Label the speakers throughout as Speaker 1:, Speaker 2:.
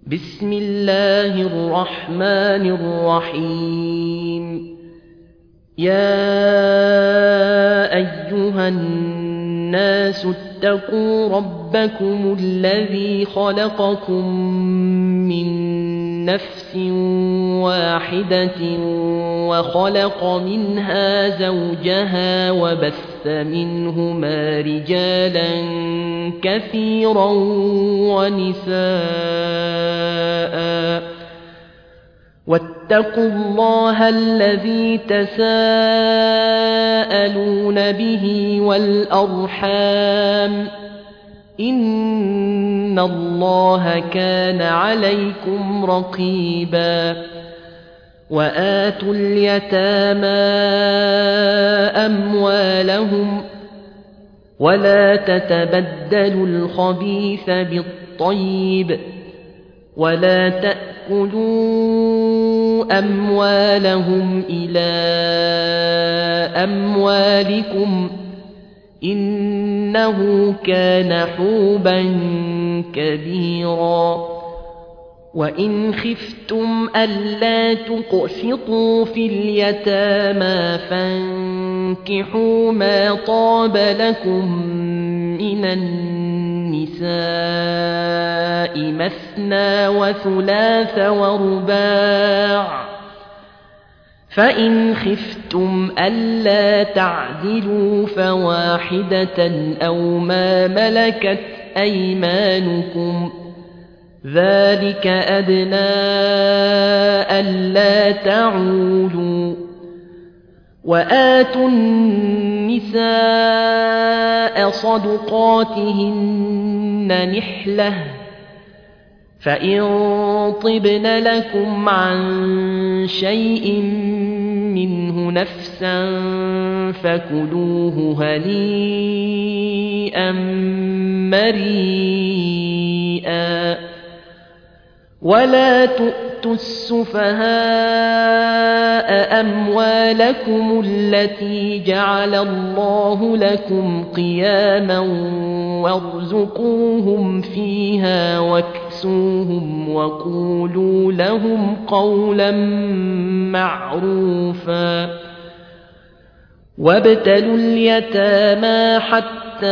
Speaker 1: بسم الله الرحمن الرحيم. يا أيها الناس اتقوا ربكم الذي خلقكم من نفس واحدة وخلق منها زوجها وبث منهما رجالا كثيرا ونساء واتقوا الله الذي تساءلون به والأرحام إن الله كان عليكم رقيبا. وآتوا اليتامى أموالهم ولا تتبدلوا الخبيث بالطيب ولا تأكلوا أموالهم إلى أموالكم إنه كان حوبا كبيرا. وإن خفتم ألا تقسطوا في اليتامى فانكحوا ما طاب لكم من النساء مثنى وثلاث ورباع، فإن خفتم ألا تعدلوا فواحدة أو ما ملكت أيمانكم ذلك أدنى ألا تعولوا. وآتوا النساء صدقاتهن نحلة فإن طبن لكم عن شيء منه نفسا فكلوه هنيئا مريئا. ولا تؤتوا السفهاء أموالكم التي جعل الله لكم قياما وارزقوهم فيها واكسوهم وقولوا لهم قولا معروفا. وابتلوا اليتامى حتى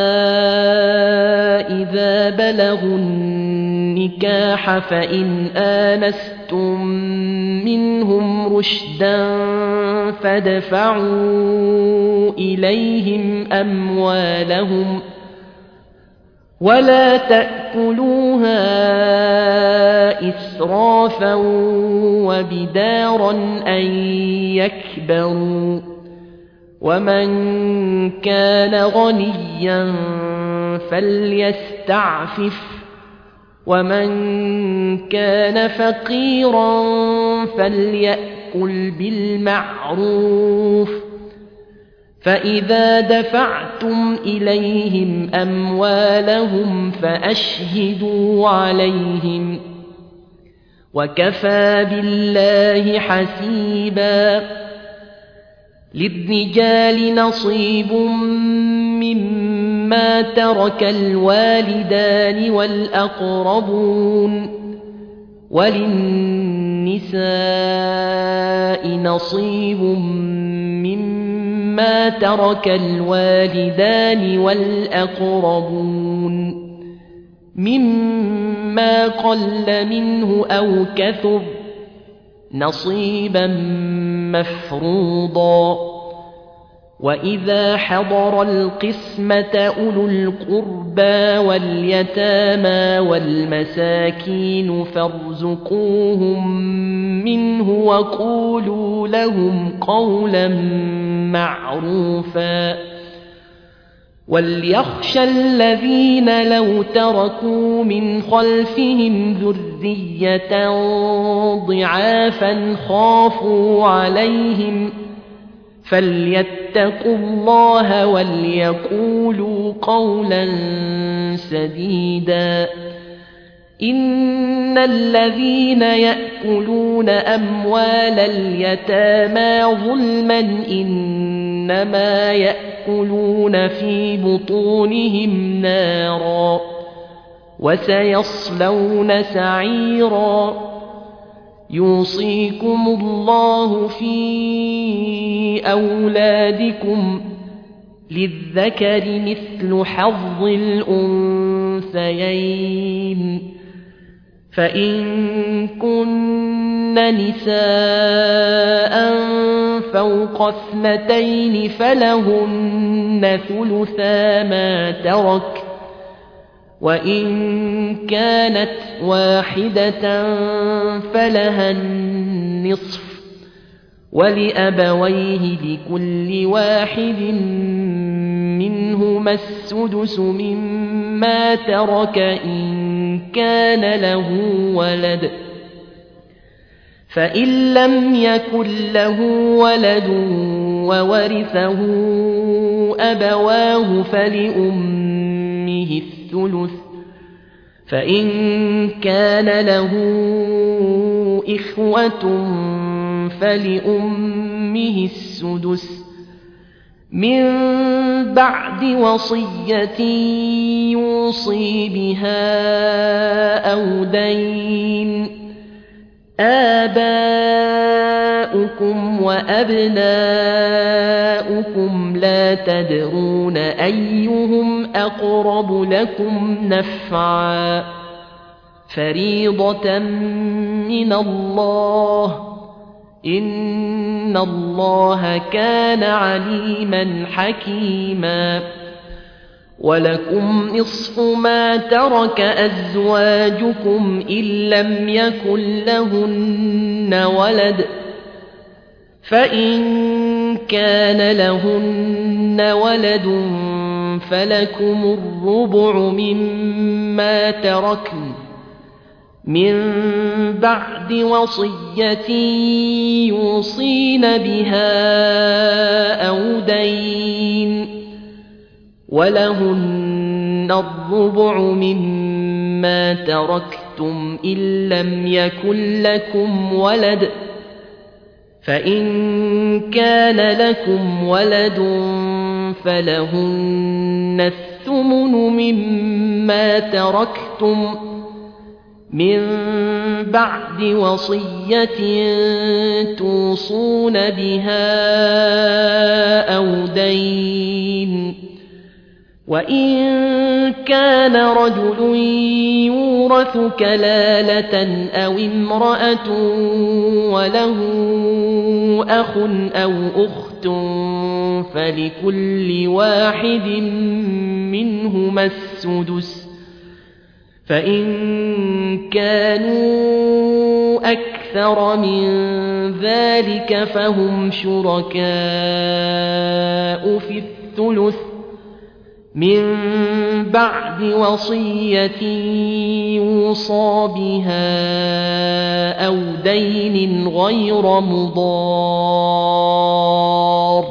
Speaker 1: إذا بلغوا النكاح فإن آنستم منهم رشدا فادفعوا إليهم أموالهم ولا تأكلوها إسرافا وبدارا أن يكبروا. ومن كان غنيا فليستعفف ومن كان فقيرا فليأكل بالمعروف. فإذا دفعتم إليهم أموالهم فأشهدوا عليهم وكفى بالله حسيبا. للرجال نصيب مما ترك الوالدان والأقربون وللنساء نصيب مما ترك الوالدان والأقربون مما قل منه أو كثر نصيبا مفروضا. وإذا حضر القسمة أولو القربى واليتامى والمساكين فارزقوهم منه وقولوا لهم قولا معروفا. وليخشى الذين لو تركوا من خلفهم ذرية ضعافا خافوا عليهم فليتقوا الله وليقولوا قولا سديدا. إن الذين يأكلون أموال اليتامى ظلما إنما يأكلون في بطونهم نارا وسيصلون سعيرا يوصيكم الله في أولادكم للذكر مثل حظ الأنثيين فإن كن نساء فوق 2 فلهن ثلثا ما ترك وإن كانت واحدة فلها النصف ولأبويه لكل واحد منهما السدس مما ترك إن كان له ولد فإن لم يكن له ولد وورثه أبواه فلأمه الثلث فإن كان له إخوة فلأمه السدس من بعد وصية يوصي بها أو دين آباؤكم وأبناؤكم لا تدرون أيهم أقرب لكم نفعا فريضة من الله إن الله كان عليما حكيما ولكم نصف ما ترك أزواجكم إن لم يكن لهن ولد فإن كان لهن ولد فلكم الربع مما تركن من بعد وصية يوصين بها أو دين ولهن الربع مما تركتم إن لم يكن لكم ولد فإن كان لكم ولد فلهن الثمن مما تركتم من بعد وصية توصون بها أو دين وإن كان رجل يورث كلالة أو امرأة وله أخ أو أخت فلكل واحد منهما السدس فإن كانوا أكثر من ذلك فهم شركاء في الثلث من بعد وصية يوصى بها أو دين غير مضار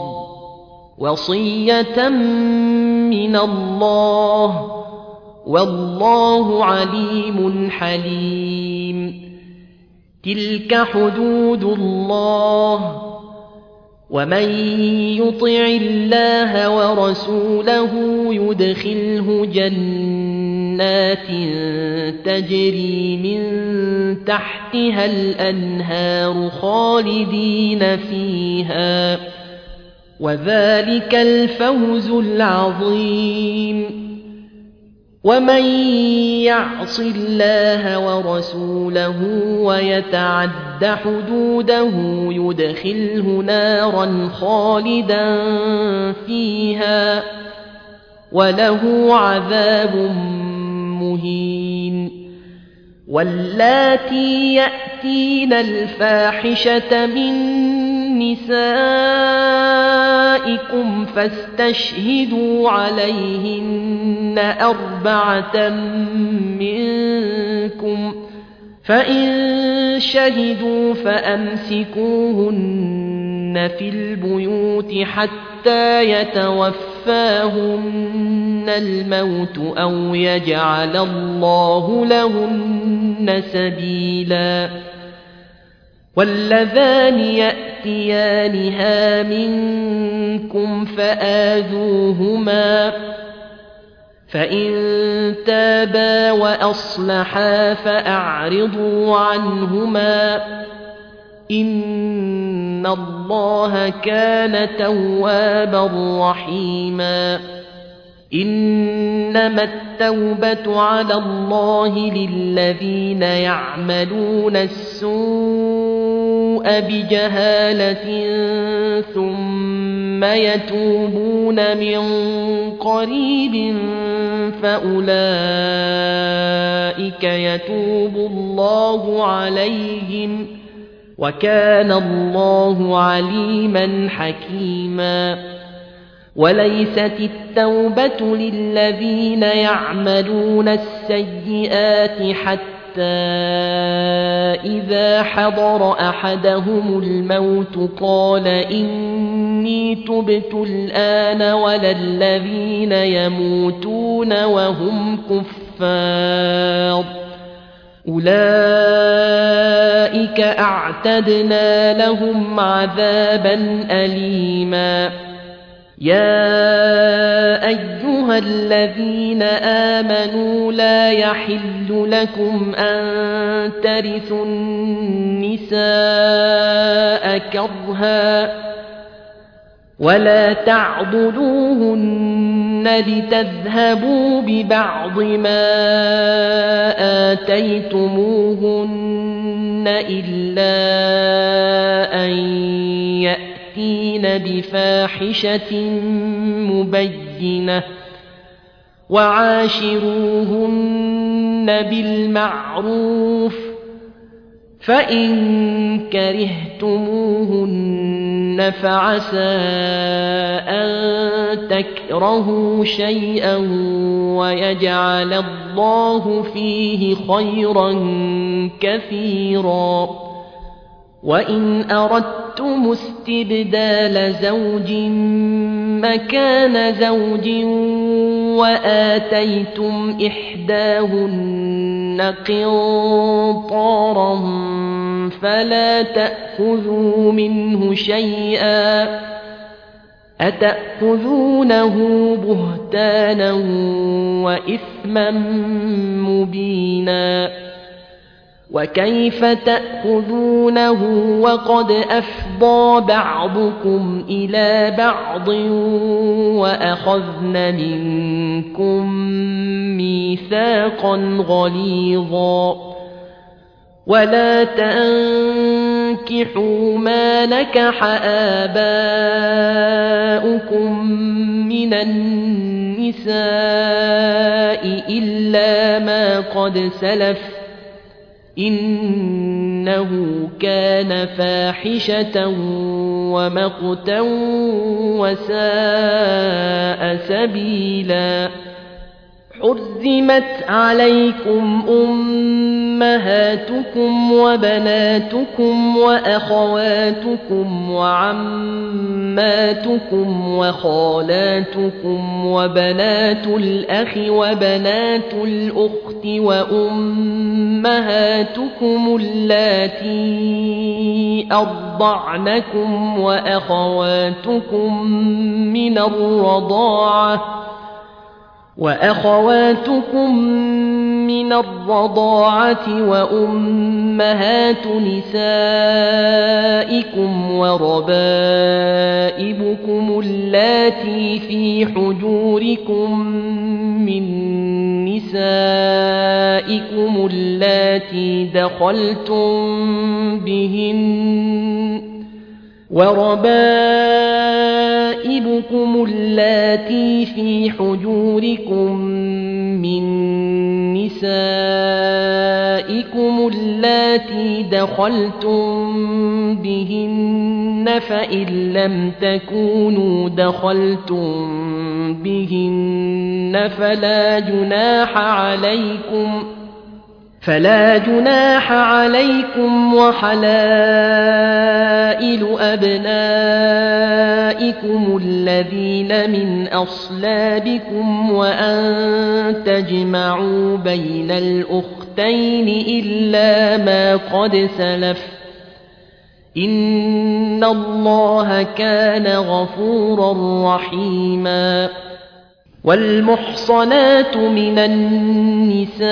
Speaker 1: وصية من الله والله عليم حليم تلك حدود الله ومن يطع الله ورسوله يدخله جنات تجري من تحتها الأنهار خالدين فيها وذلك الفوز العظيم ومن يعص الله ورسوله ويتعد حدوده يدخله نارا خالدا فيها وله عذاب مهين واللاتي يأتين الفاحشة من نسائكم فاستشهدوا عليهن 4 منكم فإن شهدوا فأمسكوهن في البيوت حتى يتوفاهن الموت أو يجعل الله لهن سبيلا واللذان يأتيانها منكم فآذوهما فإن تابا وأصلحا فأعرضوا عنهما إن الله كان توابا رحيما إنما التوبة على الله للذين يعملون السوء بجهالة ثم يتوبون من قريب فأولئك يتوب الله عليهم وكان الله عليما حكيما وليست التوبة للذين يعملون السيئات حتى إذا حضر أحدهم الموت قال إني تبت الآن ولا الذين يموتون وهم كفار أولئك أعتدنا لهم عذابا أليما يا أيها الذين آمنوا لا يحل لكم أن ترثوا النساء كرها ولا تعضلوهن لتذهبوا ببعض ما آتيتموهن إلا أن يأتين بفاحشة مبينة وعاشروهن بالمعروف فإن كرهتموهن فعسى أن تكرهوا شيئا ويجعل الله فيه خيرا كثيرا وإن أردتم استبدال زوج مكان زوج وآتيتم إحداهن قنطارا فلا تأخذوا منه شيئا أتأخذونه بهتانا وإثما مبينا وكيف تأخذونه وقد أفضى بعضكم إلى بعض وأخذن منكم ميثاقا غليظا ولا تنكحوا ما نكح آباؤكم من النساء إلا ما قد سلف إنه كان فاحشة ومقتا وساء سبيلا حرمت عليكم أمهاتكم وبناتكم وأخواتكم وعماتكم وخالاتكم وبنات الأخ وبنات الأخت وأمهاتكم اللاتي أرضعنكم وأخواتكم من الرضاعة وأمهات نسائكم وربائبكم اللاتي في حجوركم من نسائكم اللاتي دخلتم بهن وربائبكم اللاتي في حجوركم من نسائكم اللاتي دخلتم بهن فإن لم تكونوا دخلتم بهن فلا جناح عليكم وحلائل أبنائكم الذين من أصلابكم وأن تجمعوا بين الأختين إلا ما قد سلف إن الله كان غفورا رحيما والمحصنات من النساء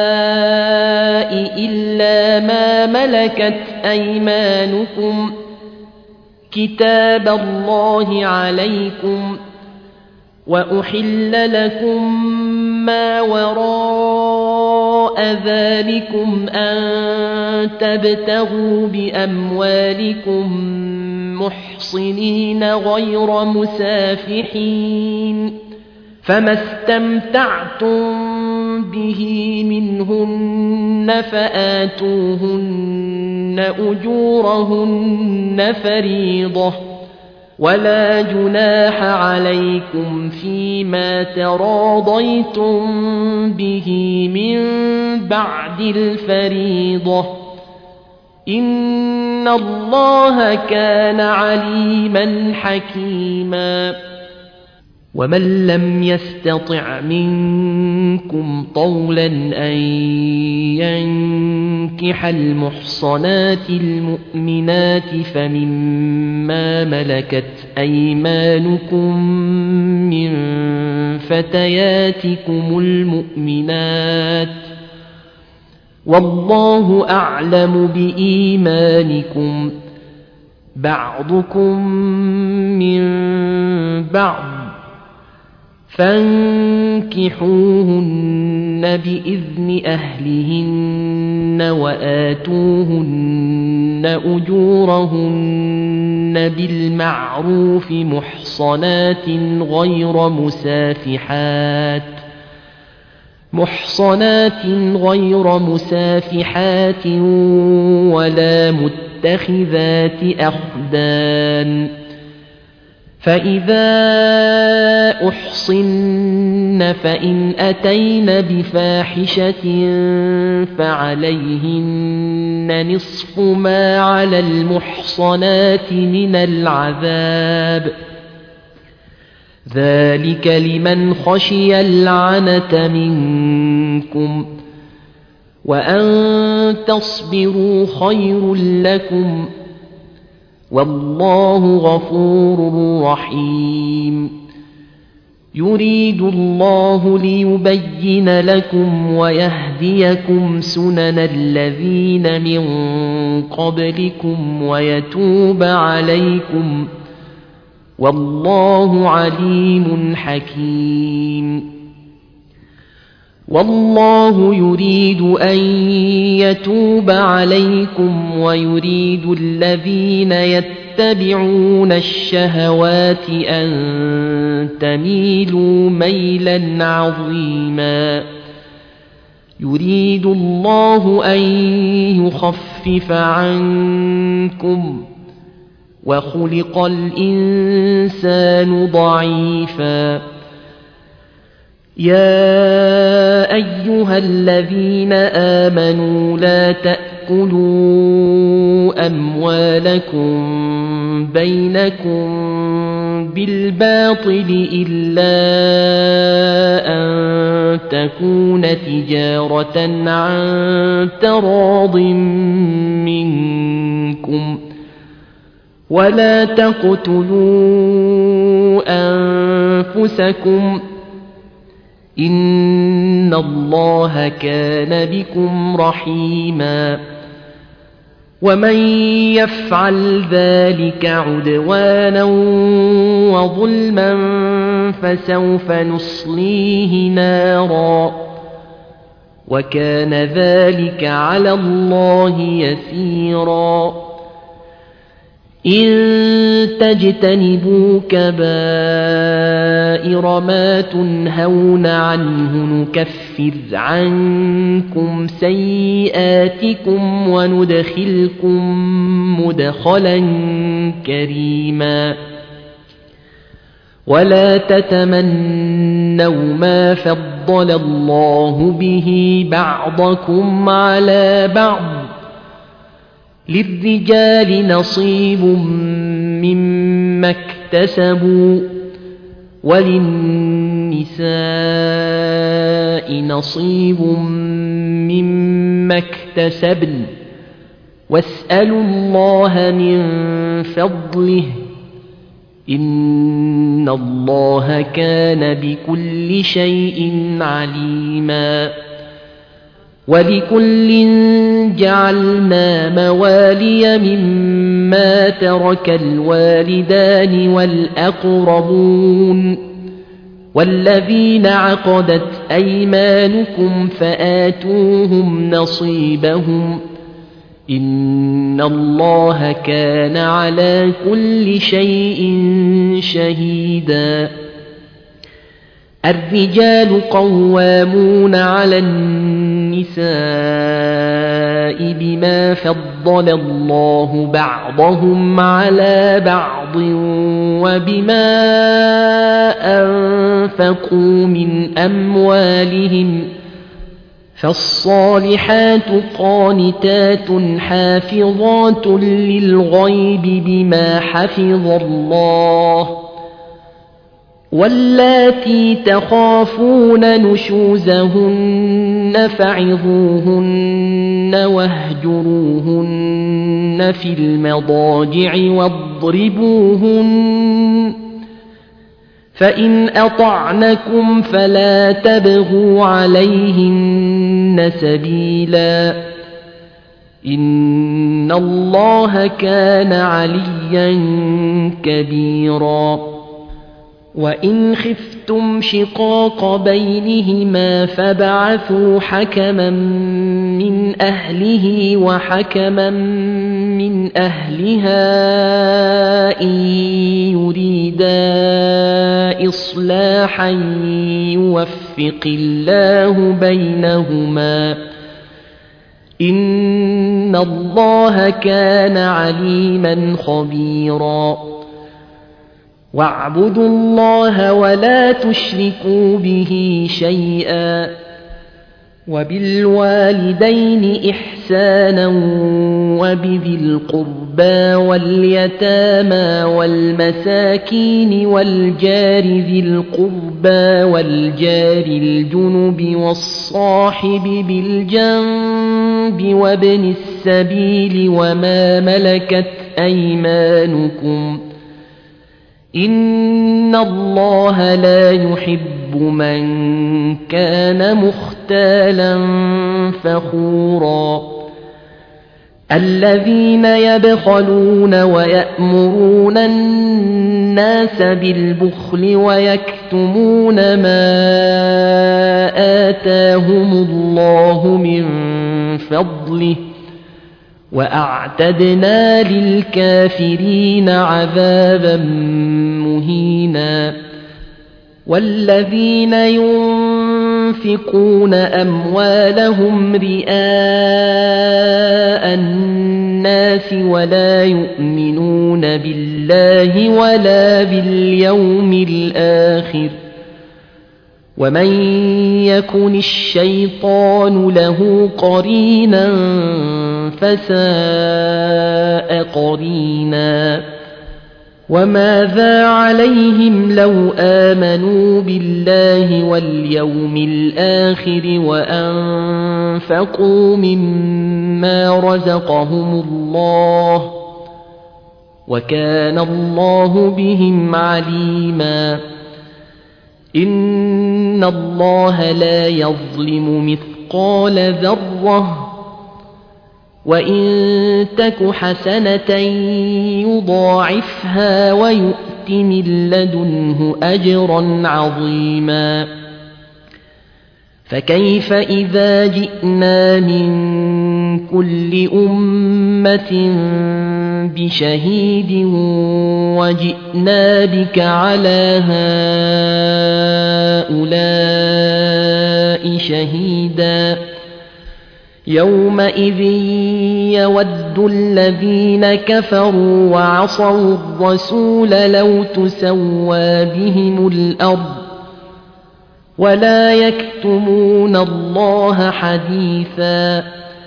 Speaker 1: إلا ما ملكت أيمانكم كتاب الله عليكم وأحل لكم ما وراء ذلكم أن تبتغوا بأموالكم محصنين غير مسافحين فما استمتعتم به منهن فآتوهن أجورهن فريضة ولا جناح عليكم فيما تراضيتم به من بعد الفريضة إن الله كان عليما حكيما ومن لم يستطع منكم طولا أن ينكح المحصنات المؤمنات فمما ملكت أيمانكم من فتياتكم المؤمنات والله أعلم بإيمانكم بعضكم من بعض فانكحوهن بإذن أهلهن وآتوهن أجورهن بالمعروف محصنات غير مسافحات ولا متخذات أخدان فإذا أحصن فإن أتين بفاحشة فعليهن نصف ما على المحصنات من العذاب ذلك لمن خشي العنة منكم وأن تصبروا خير لكم والله غفور رحيم يريد الله ليبين لكم ويهديكم سنن الذين من قبلكم ويتوب عليكم والله عليم حكيم والله يريد أن يتوب عليكم ويريد الذين يتبعون الشهوات أن تميلوا ميلا عظيما يريد الله أن يخفف عنكم وخلق الإنسان ضعيفا يا أيها الذين آمنوا لا تأكلوا أموالكم بينكم بالباطل إلا أن تكون تجارة عن تراض منكم ولا تقتلوا أنفسكم إن الله كان بكم رحيما ومن يفعل ذلك عدوانا وظلما فسوف نصليه نارا وكان ذلك على الله يسيرا إن تجتنبوا كبائر ما تنهون عنه نكفر عنكم سيئاتكم وندخلكم مدخلا كريما ولا تتمنوا ما فضل الله به بعضكم على بعض للرجال نصيب مما اكتسبوا وللنساء نصيب مما اكتسبن واسألوا الله من فضله إن الله كان بكل شيء عليما ولكل جعلنا موالي مما ترك الوالدان والأقربون والذين عقدت أيمانكم فآتوهم نصيبهم إن الله كان على كل شيء شهيدا الرجال قوامون على النساء بما فضل الله بعضهم على بعض وبما أنفقوا من أموالهم فالصالحات قانتات حافظات للغيب بما حفظ الله واللاتي تخافون نشوزهن فعظوهن واهجروهن في المضاجع واضربوهن فإن أطعنكم فلا تبغوا عليهن سبيلا إن الله كان عليا كبيرا وإن خفتم شقاق بينهما فابعثوا حكما من أهله وحكما من أهلها إن يريدا إصلاحا يوفق الله بينهما إن الله كان عليما خبيرا واعبدوا الله ولا تشركوا به شيئا وبالوالدين إحسانا وبذي القربى واليتامى والمساكين والجار ذي القربى والجار الجنب والصاحب بالجنب وابن السبيل وما ملكت أيمانكم إن الله لا يحب من كان مختالا فخورا الذين يبخلون ويأمرون الناس بالبخل ويكتمون ما آتاهم الله من فضله وأعتدنا للكافرين عذابا مهينا والذين ينفقون أموالهم رئاء الناس ولا يؤمنون بالله ولا باليوم الآخر ومن يكن الشيطان له قرينا فساء قرينا وماذا عليهم لو آمنوا بالله واليوم الآخر وأنفقوا مما رزقهم الله وكان الله بهم عليما إن الله لا يظلم مثقال ذرة وإن تك حسنة يضاعفها ويؤت من لدنه أجرا عظيما فكيف إذا جئنا من كل أمة بشهيد وجئنا بك على هؤلاء شهيدا يومئذ يود الذين كفروا وعصوا الرسول لو تسوى بهم الأرض ولا يكتمون الله حديثا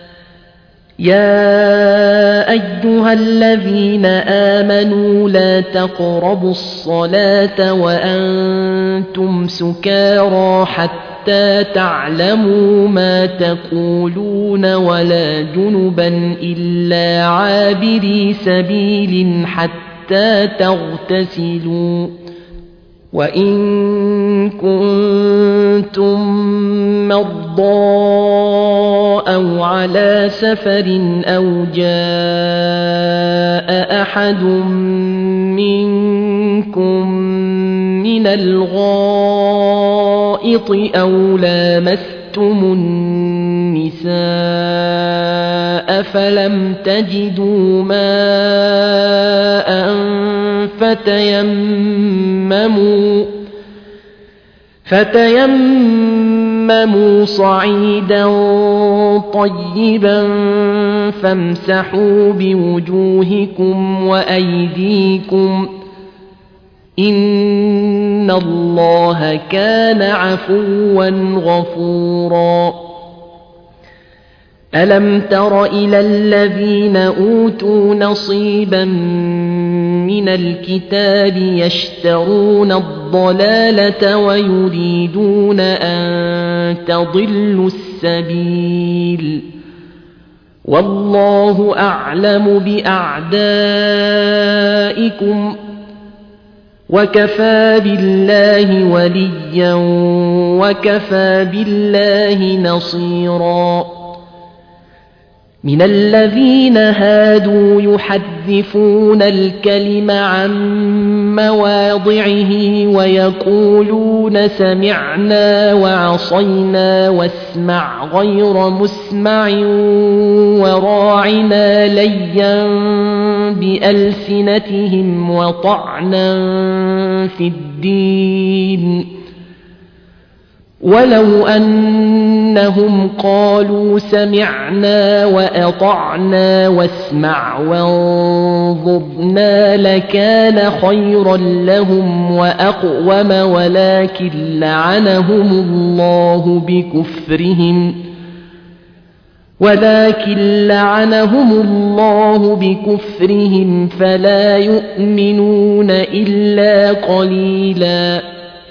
Speaker 1: يا أيها الذين آمنوا لا تقربوا الصلاة وأنتم سكارى حتى تعلموا ما تقولون ولا جنبا إلا عابري سبيل حتى حتى تغتسلوا وإن كنتم مرضى أو على سفر أو جاء أحد منكم من الغائط أو لامستم النساء فلم تجدوا ماء فتيمموا صعيدا طيبا فامسحوا بوجوهكم وأيديكم إن الله كان عفوا غفورا ألم تر إلى الذين أوتوا نصيبا من الكتاب يشترون الضلالة ويريدون أن تضلوا السبيل والله أعلم بأعدائكم وكفى بالله وليا وكفى بالله نصيرا من الذين هادوا يحرفون الكلم عن مواضعه ويقولون سمعنا وعصينا واسمع غير مسمع وراعنا ليا بألسنتهم وطعنا في الدين ولو أنهم قالوا سمعنا وأطعنا واسمع وانظرنا لكان خيرا لهم وأقوم ولكن لعنهم الله بكفرهم فلا يؤمنون إلا قليلا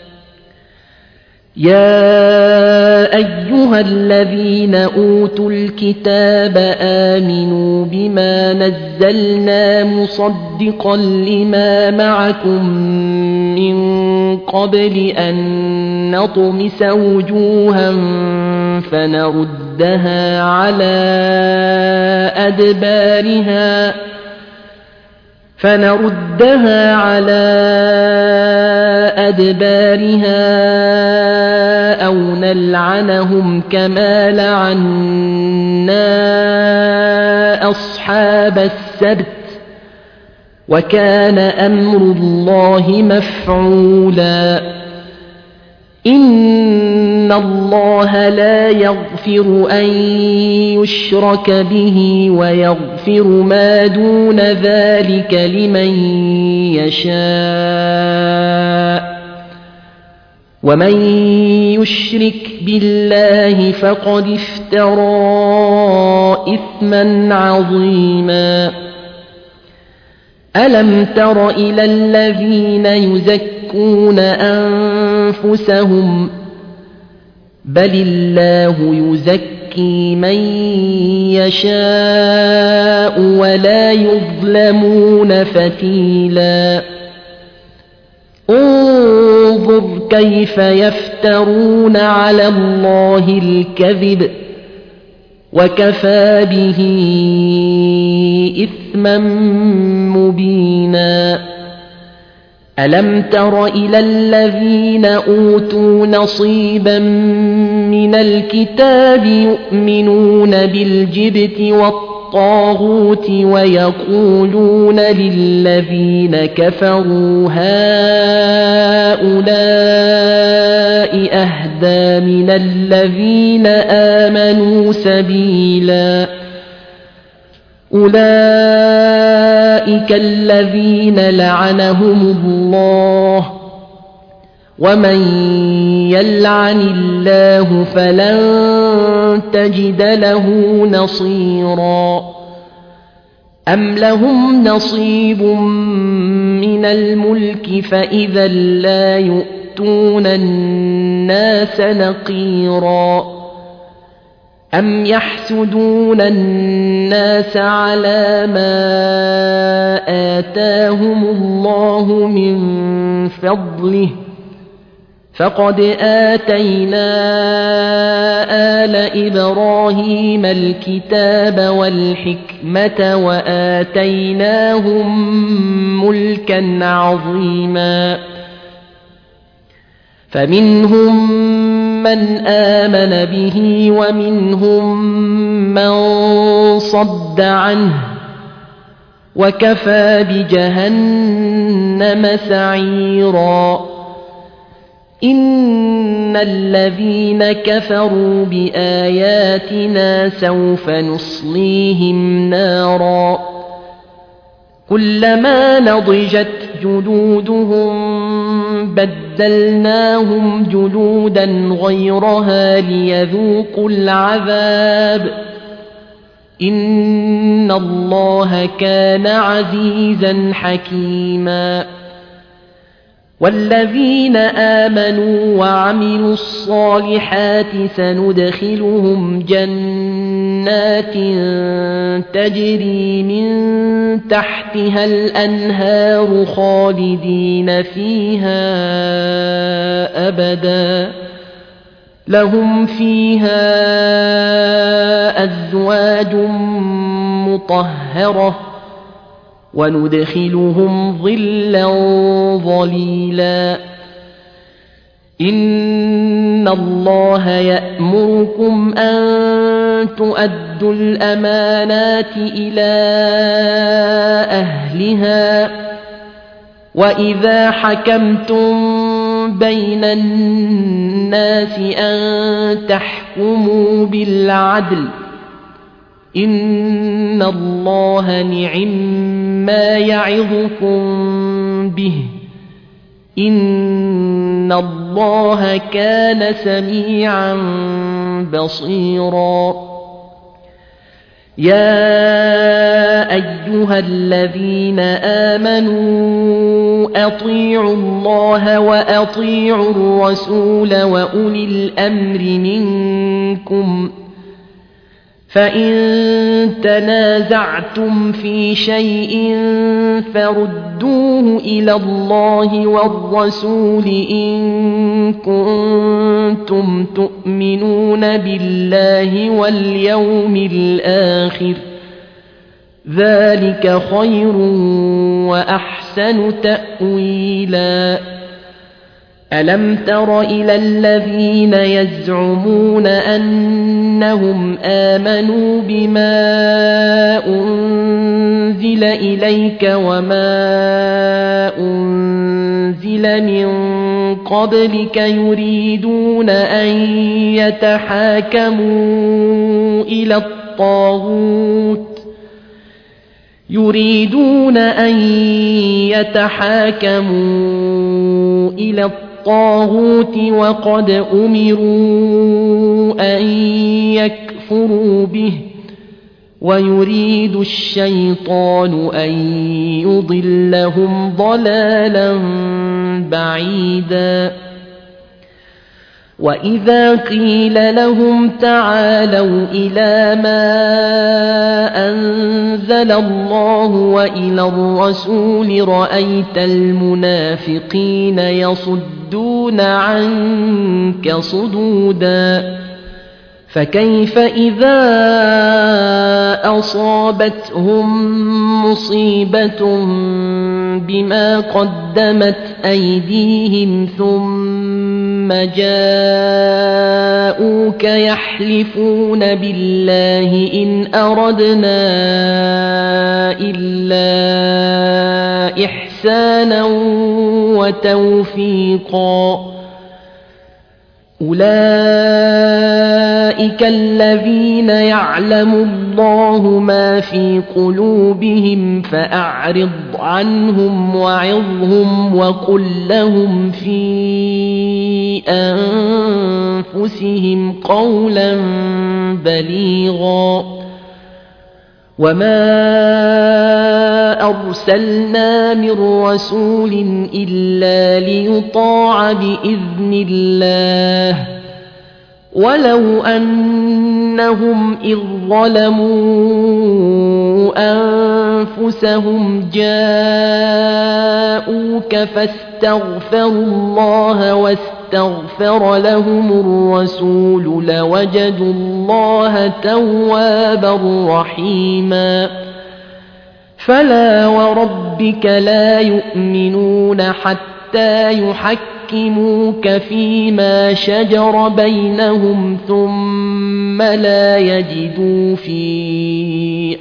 Speaker 1: يا أيها الذين أوتوا الكتاب آمنوا بما نزلنا مصدقا لما معكم من قبل أن نطمس وجوها فنردها على أدبارها أو نلعنهم كما لعنا أصحاب السبت وكان أمر الله مفعولا إن الله لا يغفر أن يشرك به ويغفر ما دون ذلك لمن يشاء ومن يشرك بالله فقد افترى إثما عظيما ألم تر إلى الذين يزكون أنفسهم بل الله يزكي من يشاء ولا يظلمون فتيلا انظر كيف يفترون على الله الكذب وكفى به إثما مبينا ألم تر إلى الذين أوتوا نصيبا من الكتاب يؤمنون بالجبت والطاغوت ويقولون للذين كفروا هؤلاء أهدى من الذين آمنوا سبيلا أولئك الذين لعنهم الله ومن يلعن الله فلن تجد له نصيرا أم لهم نصيب من الملك فإذا لا يؤتون الناس نقيرا أم يحسدون الناس على ما آتاهم الله من فضله فقد آتينا آل إبراهيم الكتاب والحكمة وآتيناهم ملكا عظيما فمنهم من آمن به ومنهم من صد عنه وكفى بجهنم سعيرا إن الذين كفروا بآياتنا سوف نصليهم نارا كلما نضجت جلودهم بدلناهم جلودا غيرها ليذوقوا العذاب إن الله كان عزيزا حكيما والذين آمنوا وعملوا الصالحات سندخلهم جنات تجري من تحتها الأنهار خالدين فيها أبدا لهم فيها أزواج مطهرة وندخلهم ظلا ظليلا إن الله يأمركم أن تؤدوا الأمانات إلى أهلها وإذا حكمتم بين الناس أن تحكموا بالعدل إن الله نعما يعظكم به إن الله كان سميعا بصيرا يا أيها الذين آمنوا أطيعوا الله وأطيعوا الرسول وأولي الأمر منكم فإن تنازعتم في شيء فردوه إلى الله والرسول إن كنتم تؤمنون بالله واليوم الآخر ذلك خير وأحسن تأويلا ألم تر إلى الذين يزعمون أنهم آمنوا بما أنزل إليك وما أنزل من قبلك يريدون أن يتحاكموا إلى الطاغوت وقد أمروا أن يكفروا به ويريد الشيطان أن يضلهم ضلالا بعيدا وإذا قيل لهم تعالوا إلى ما أنزل الله وإلى الرسول رأيت المنافقين يصدون عنك صدودا فكيف إذا أصابتهم مصيبة بما قدمت أيديهم ثم جاءوك يحلفون بالله إن أردنا إلا إحسانا وتوفيقا أولئك الذين يعلم الله ما في قلوبهم فأعرض عنهم وعظهم وقل لهم في أنفسهم قولا بليغا وما أرسلنا من رسول إلا ليطاع بإذن الله ولو أن أنهم إذ ظلموا أنفسهم جاءوك فاستغفروا الله واستغفر لهم الرسول لوجدوا الله توابا رحيما فلا وربك لا يؤمنون حتى يحكموك فيما شجر بينهم ثم لا يجدوا في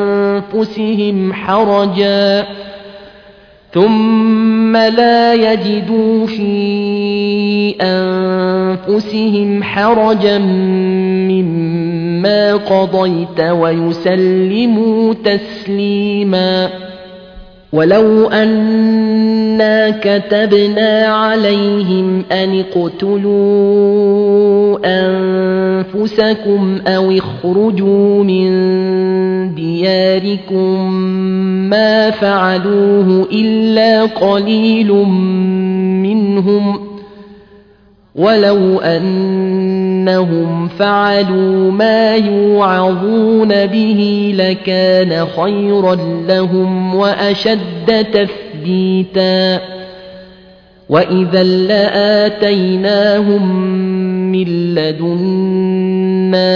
Speaker 1: أنفسهم حرجا مما قضيت ويسلموا تسليما ولو أنا كتبنا عليهم أن اقتلوا أنفسكم أو اخرجوا من دياركم ما فعلوه إلا قليل منهم ولو أنهم فعلوا ما يوعظون به لكان خيرا لهم وأشد تثبيتا وإذا لآتيناهم من لدنا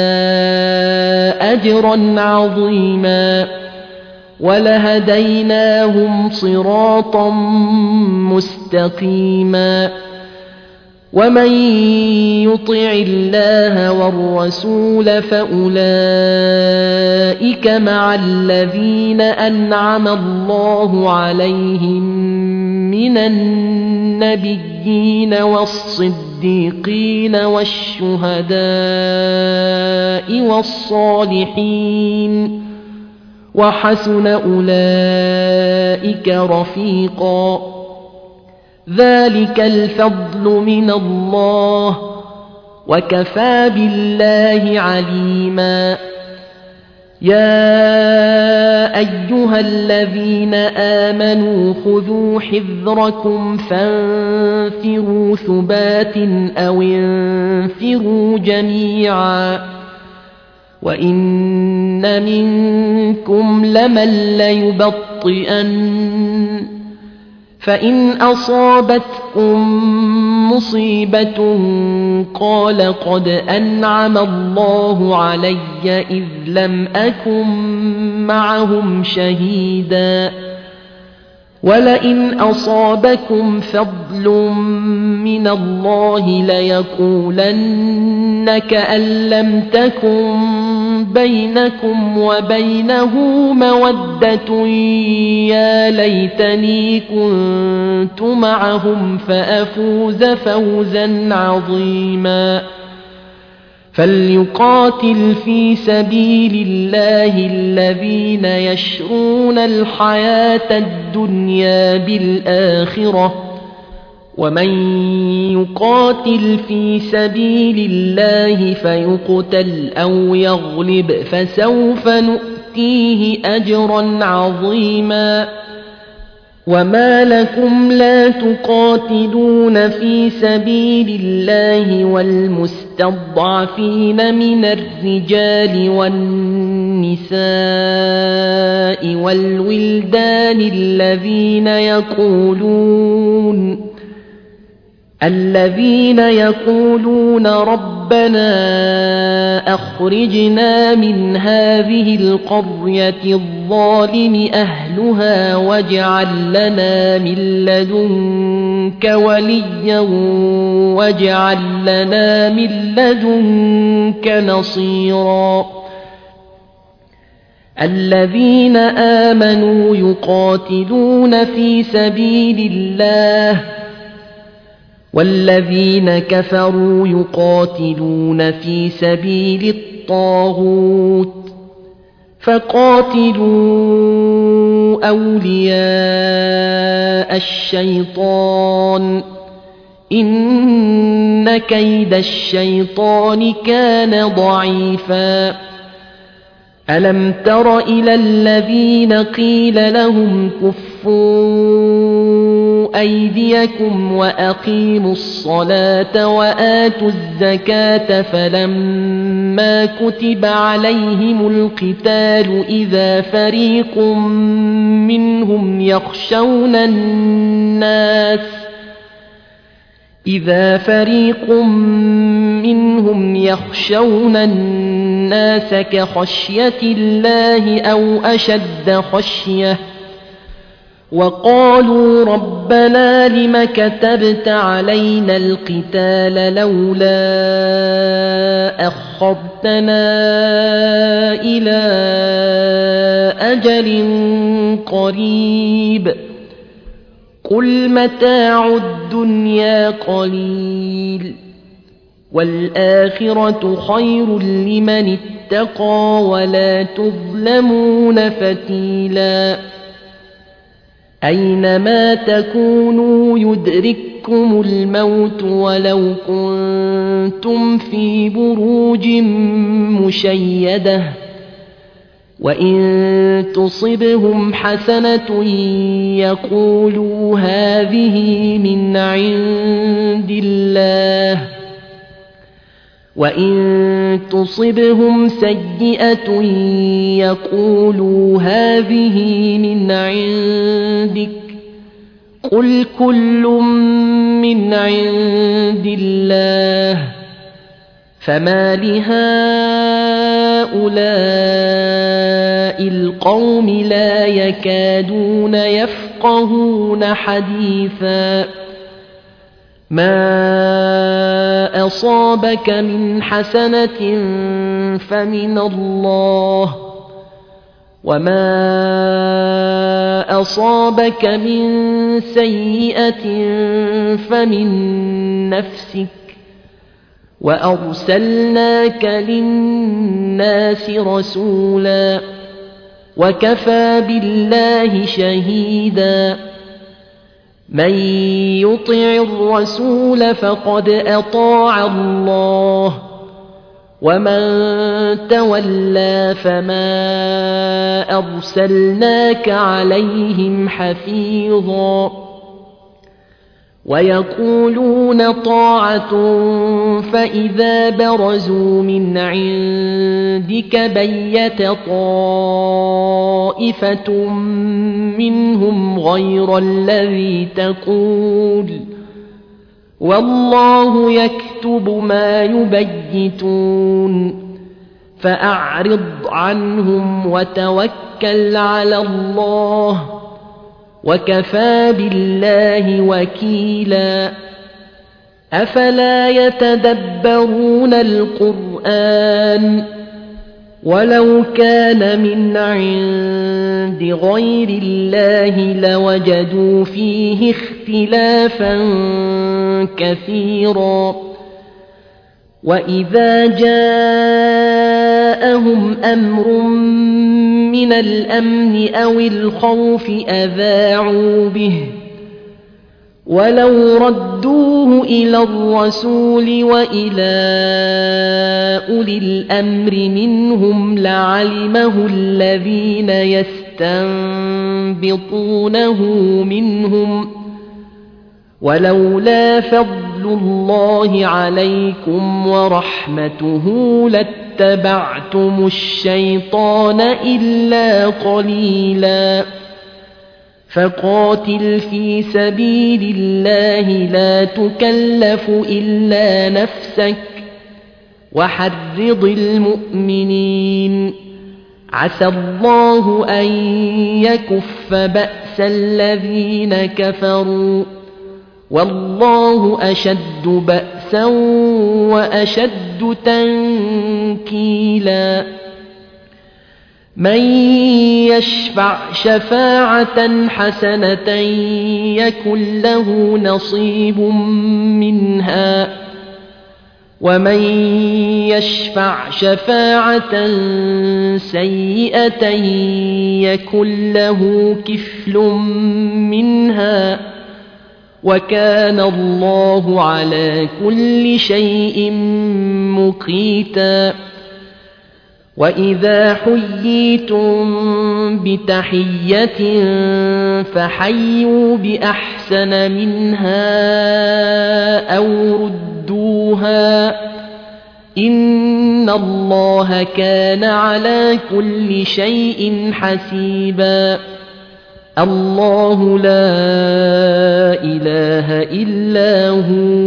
Speaker 1: أجرا عظيما ولهديناهم صراطا مستقيما ومن يطع الله والرسول فأولئك مع الذين أنعم الله عليهم من النبيين والصديقين والشهداء والصالحين وحسن أولئك رفيقا ذلك الفضل من الله وكفى بالله عليما يا أيها الذين آمنوا خذوا حذركم فانفروا ثبات أو انفروا جميعا وإن منكم لمن ليبطئن فإن أصابتكم مصيبة قال قد أنعم الله علي إذ لم أكن معهم شهيدا ولئن أصابكم فضل من الله ليقولن كأن لم تكن بينكم وبينه مودة يا ليتني كنت معهم فأفوز فوزا عظيما فليقاتل في سبيل الله الذين يشرون الحياة الدنيا بالآخرة ومن يقاتل في سبيل الله فيقتل أو يغلب فسوف نؤتيه أجرا عظيما وما لكم لا تقاتلون في سبيل الله والمستضعفين من الرجال والنساء والولدان الذين يقولون ربنا أخرجنا من هذه القرية الظالم أهلها واجعل لنا من لدنك وليا واجعل لنا من لدنك نصيرا الذين آمنوا يقاتلون في سبيل الله والذين كفروا يقاتلون في سبيل الطاغوت فقاتلوا أولياء الشيطان إن كيد الشيطان كان ضعيفا ألم تر إلى الذين قيل لهم كفوا أيديكم وأقيموا الصلاة وآتوا الزكاة فلما كتب عليهم القتال إذا فريق منهم يخشون الناس كخشية الله أو أشد خشية وقالوا ربنا لم كتبت علينا القتال لولا أخرتنا إلى أجل قريب قل متاع الدنيا قليل والآخرة خير لمن اتقى ولا تظلمون فتيلا أينما تكونوا يدرككم الموت ولو كنتم في بروج مشيدة وإن تصبهم حسنة يقولوا هذه من عند الله وإن تصبهم سيئة يقولوا هذه من عندك قل كل من عند الله فما لهؤلاء القوم لا يكادون يفقهون حديثا ما أصابك من حسنة فمن الله وما أصابك من سيئة فمن نفسك وأرسلناك للناس رسولا وكفى بالله شهيدا من يطع الرسول فقد أطاع الله ومن تولى فما أرسلناك عليهم حفيظا ويقولون طاعة فإذا برزوا من عندك بيت طائفة منهم غير الذي تقول والله يكتب ما يبيتون فأعرض عنهم وتوكل على الله وكفى بالله وكيلا أفلا يتدبرون القرآن ولو كان من عند غير الله لوجدوا فيه اختلافا كثيرا وإذا جاءهم أمر من الأمن أو الخوف أذاعوا به ولو ردوه إلى الرسول وإلى أولي الأمر منهم لعلمه الذين يستنبطونه منهم ولولا فضل الله عليكم ورحمته لاتبعتم الشيطان إلا قليلا فقاتل في سبيل الله لا تكلف إلا نفسك وحرض المؤمنين عسى الله أن يكف بأس الذين كفروا والله أشد بأسا وأشد تنكيلا من يشفع شفاعة حسنة يكن له نصيب منها ومن يشفع شفاعة سيئة يكن له كفل منها وكان الله على كل شيء مقيتا وإذا حييتم بتحية فحيوا بأحسن منها أو ردوها إن الله كان على كل شيء حسيبا الله لا إله إلا هو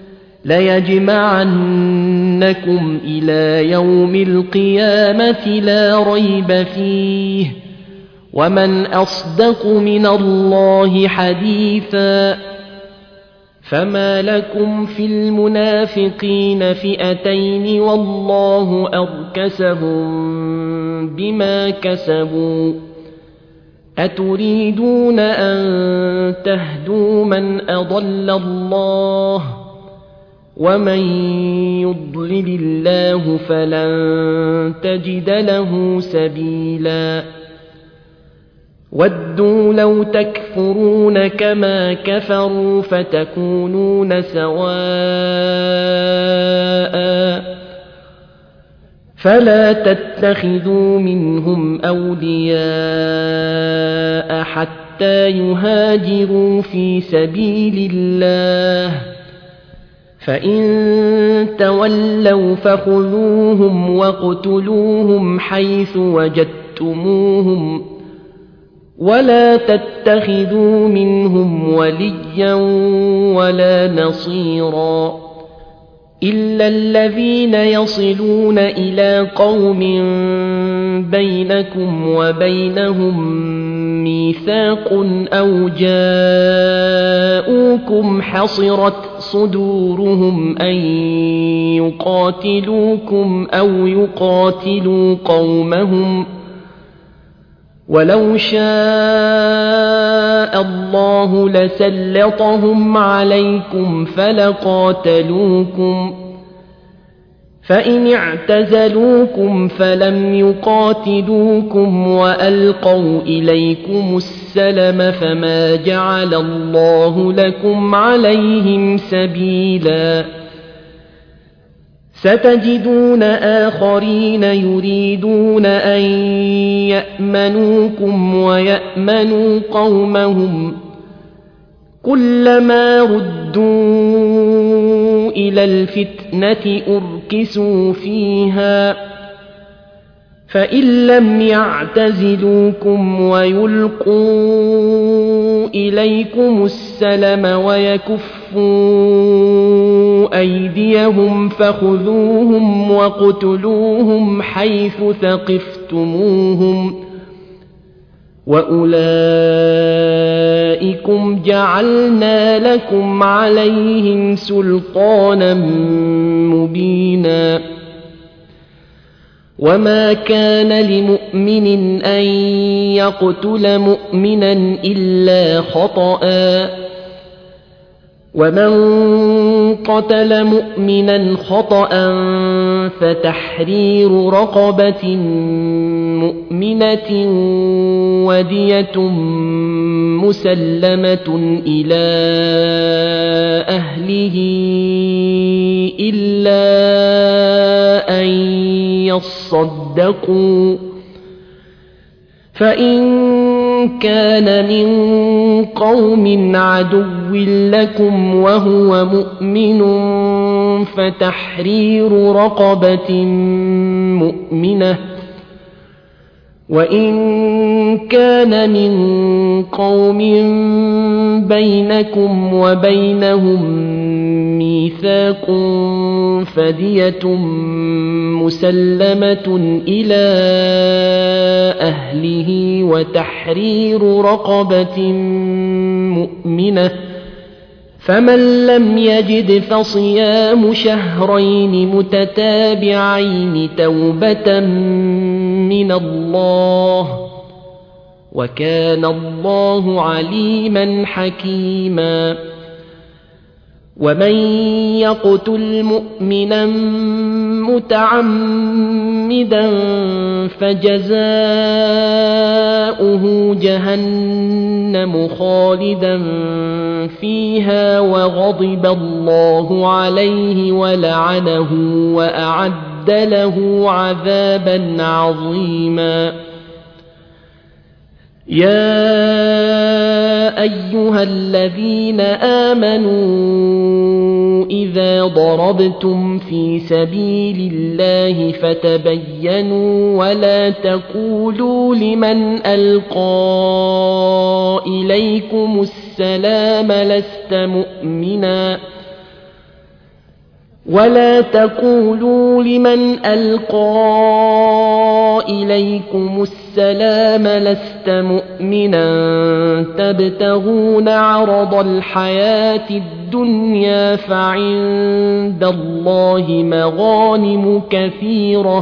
Speaker 1: ليجمعنكم إلى يوم القيامة لا ريب فيه ومن أصدق من الله حديثا فما لكم في المنافقين فئتين والله أركسهم بما كسبوا أتريدون أن تهدوا من أضل الله ومن يضلل الله فلن تجد له سبيلا ودوا لو تكفرون كما كفروا فتكونون سواء فلا تتخذوا منهم أولياء حتى يهاجروا في سبيل الله فإن تولوا فخذوهم واقتلوهم حيث وجدتموهم ولا تتخذوا منهم وليا ولا نصيرا إلا الذين يصلون إلى قوم بينكم وبينهم ميثاق أو جاءوكم حصرت صدورهم أن يقاتلوكم أو يقاتلوا قومهم ولو شاء الله لسلطهم عليكم فلقاتلوكم فإن اعتزلوكم فلم يقاتلوكم وألقوا إليكم السلم فما جعل الله لكم عليهم سبيلا ستجدون آخرين يريدون أن يأمنوكم ويأمنوا قومهم كلما ردوا إلى الفتنة أركسوا فيها فإن لم يعتزلوكم ويلقوا إليكم السلم ويكفوا أيديهم فخذوهم واقتلوهم حيث ثقفتموهم وأولئكم جعلنا لكم عليهم سلطانا مبينا وما كان لمؤمن أن يقتل مؤمنا إلا خطأ ومن قتل مؤمنا خطأ فتحرير رقبة مؤمنة ودية مسلمة إلى أهله إلا أن يصدقوا فإن كان من قوم عدو لكم وهو مؤمن فتحرير رقبة مؤمنة وإن كان من قوم بينكم وبينهم ميثاق فدية مسلمة إلى أهله وتحرير رقبة مؤمنة فمن لم يجد فصيام شهرين متتابعين توبة من الله وكان الله عليما حكيما ومن يقتل مؤمنا متعمدا فجزاؤه جهنم خالدا فيها وغضب الله عليه ولعنه وأعد له عذابا عظيما يا أيها الذين آمنوا إذا ضربتم في سبيل الله فتبينوا ولا تقولوا لمن ألقى إليكم السلام لست مؤمنا تبتغون عرض الحياة الدنيا فعند الله مغانم كثيرة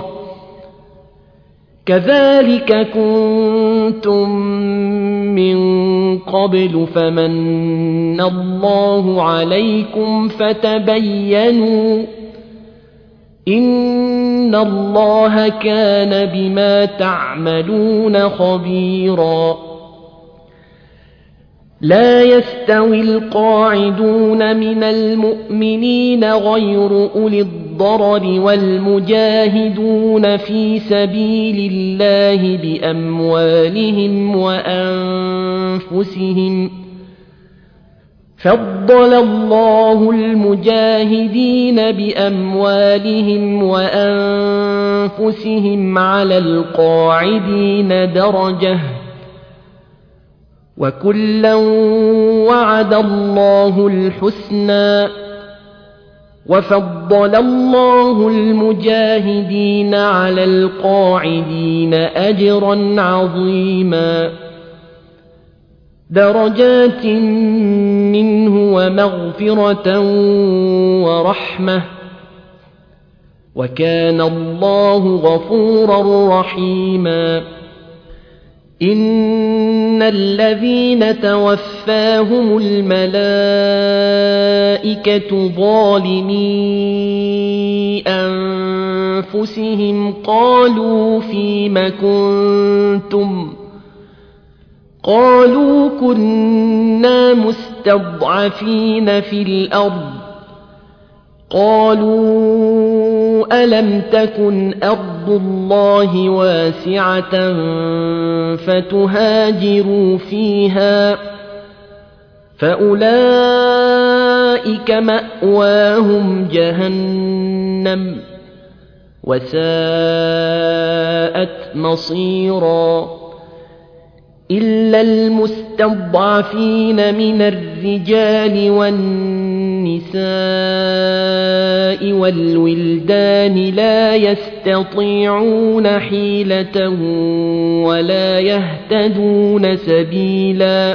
Speaker 1: كذلك كنتم من قبل فمن الله عليكم فتبينوا إن الله كان بما تعملون خبيرا لا يستوي القاعدون من المؤمنين غير أولي الضرر والمجاهدون في سبيل الله بأموالهم وأنفسهم فضل الله المجاهدين بأموالهم وأنفسهم على القاعدين درجة وكلا وعد الله الحسنى وفضل الله المجاهدين على القاعدين أجرا عظيما درجات منه ومغفرة ورحمة وكان الله غفورا رحيما إن الذين توفاهم الملائكة ظالمي أنفسهم قالوا فيم كنتم قالوا كنا مستضعفين في الأرض قالوا ألم تكن أرض الله واسعة فتهاجروا فيها فأولئك مأواهم جهنم وساءت مصيرا إلا المستضعفين من الرجال والنساء والولدان لا يستطيعون حيلة ولا يهتدون سبيلا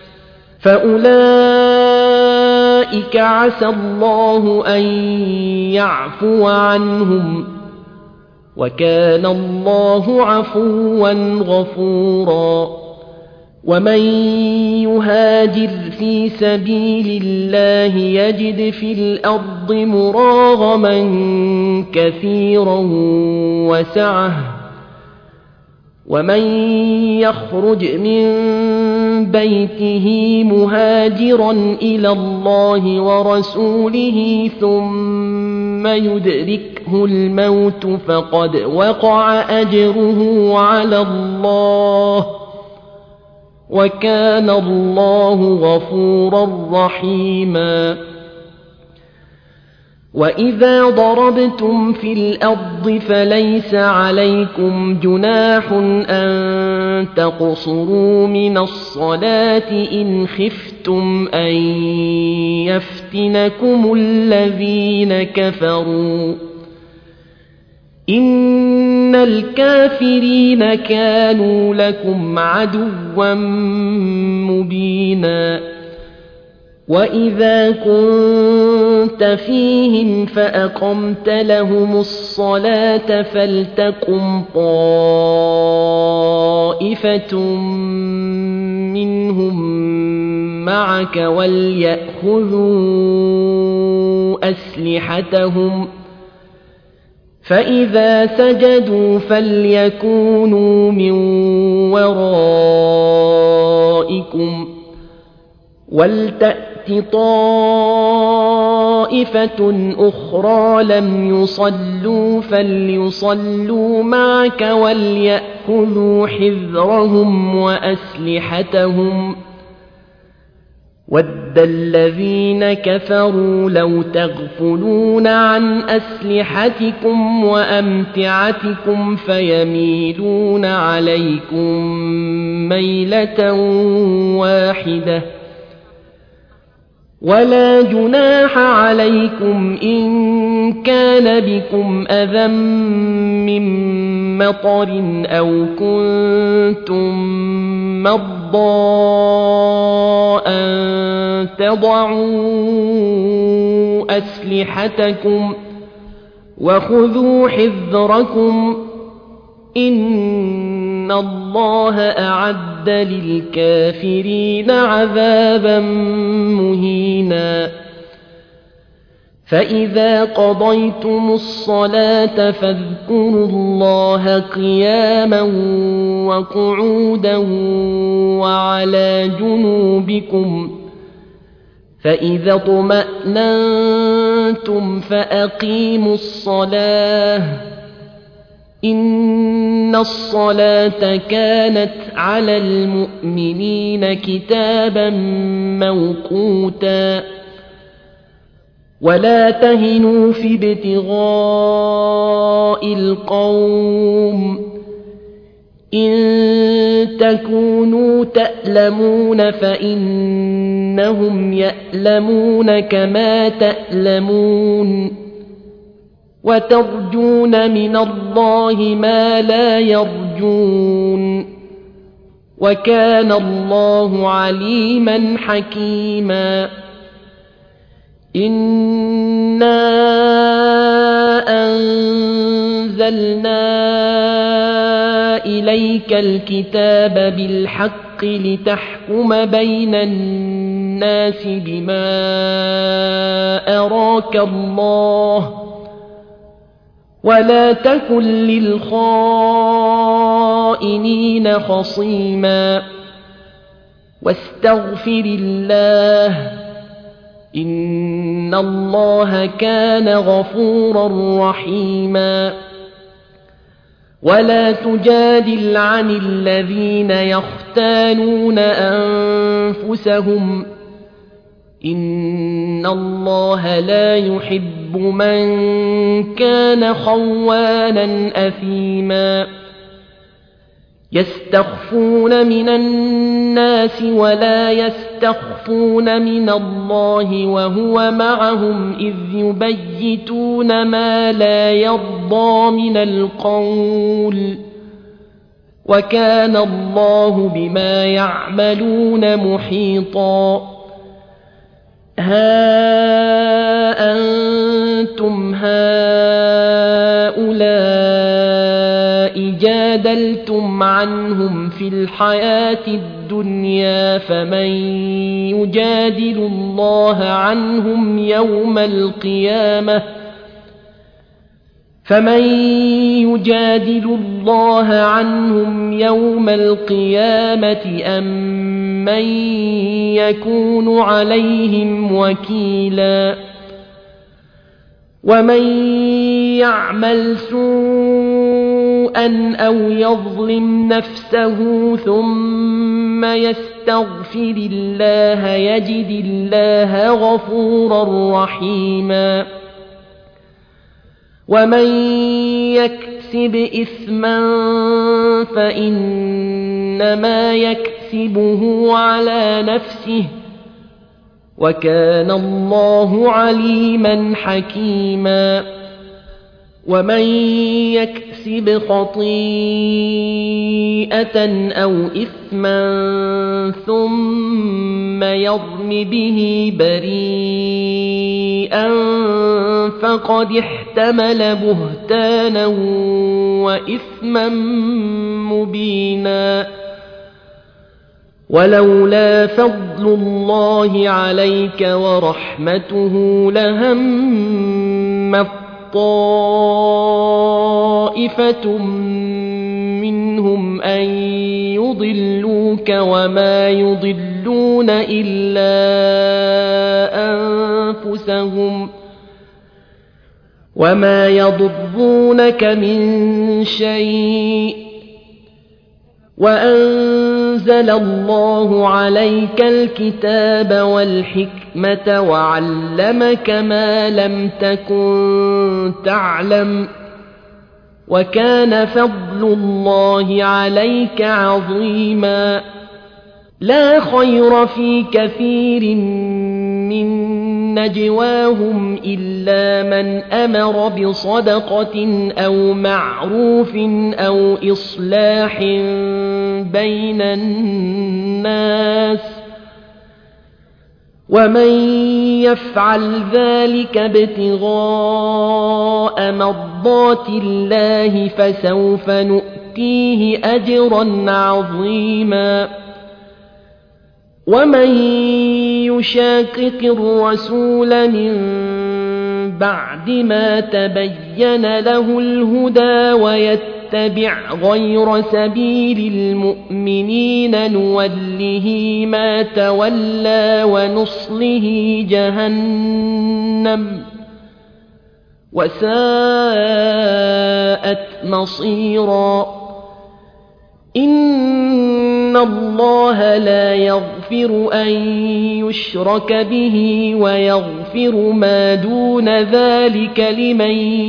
Speaker 1: فأولئك عسى الله أن يعفو عنهم وكان الله عفوا غفورا ومن يهاجر في سبيل الله يجد في الأرض مراغما كثيرا وسعة ومن يخرج من بيته مهاجرا إلى الله ورسوله ثم يدركه الموت فقد وقع أجره على الله وكان الله غفورا رحيما وإذا ضربتم في الأرض فليس عليكم جناح أن تقصروا من الصلاة إن خفتم أن يفتنكم الذين كفروا إن الكافرين كانوا لكم عدوا مبينا وإذا كنت فيهم فأقمت لهم الصلاة فلتقم طائفة منهم معك وليأخذوا أسلحتهم فإذا سجدوا فليكونوا من ورائكم ولتأت طائفة أخرى لم يصلوا فليصلوا معك وليأخذوا حذرهم وأسلحتهم ود الذين كفروا لو تغفلون عن أسلحتكم وأمتعتكم فيميلون عليكم ميلة واحدة ولا جناح عليكم إن كان بكم أذى من مطر أو كنتم مرضى أن تضعوا أسلحتكم وخذوا حذركم إن الله أعد للكافرين عذابا مهينا فإذا قضيتم الصلاة فاذكروا الله قياما وقعودا وعلى جنوبكم فإذا اطمأننتم فأقيموا الصلاة إن الصلاة كانت على المؤمنين كتابا موقوتا ولا تهنوا في ابتغاء القوم إن تكونوا تألمون فإنهم يألمون كما تألمون وترجون من الله ما لا يرجون وكان الله عليما حكيما إنا أنزلنا إليك الكتاب بالحق لتحكم بين الناس بما أراك الله ولا تكن للخائنين خصيما واستغفر الله إن الله كان غفورا رحيما ولا تجادل عن الذين يختانون أنفسهم إن الله لا يحب من كان خوانا أثيما يستخفون من الناس ولا يستخفون من الله وهو معهم إذ يبيتون ما لا يرضى من القول وكان الله بما يعملون محيطا ها أنتم هؤلاء جادلتم عنهم في الحياة الدنيا فمن يجادل الله عنهم يوم القيامة أم من يكون عليهم وكيلا ومن يعمل سوءا أو يظلم نفسه ثم يستغفر الله يجد الله غفورا رحيما ومن يكسب إثما فإنما يكسبه على نفسه وكان الله عليما حكيما ومن يكسب خطيئة أو إثما ثم يرم به بريئا فقد احتمل بهتانا وإثما مبينا ولولا فضل الله عليك ورحمته لهمت طائفة منهم أن يضلوك وما يضلون إلا أنفسهم وما يضرونك من شيء وأنزل الله عليك الكتاب والحكمة وعلمك ما لم تكن تعلم وكان فضل الله عليك عظيما لا خير في كثير من نجواهم إلا من أمر بصدقة أو معروف أو إصلاح بين الناس ومن يفعل ذلك ابتغاء مرضات الله فسوف نؤتيه أجرا عظيما ومن يشاقق الرسول من بعد ما تبين له الهدى ويتبع غير سبيل المؤمنين نوله ما تولى ونصله جهنم وساءت مصيرا إن الله لا يغفر أن يشرك به ويغفر ما دون ذلك لمن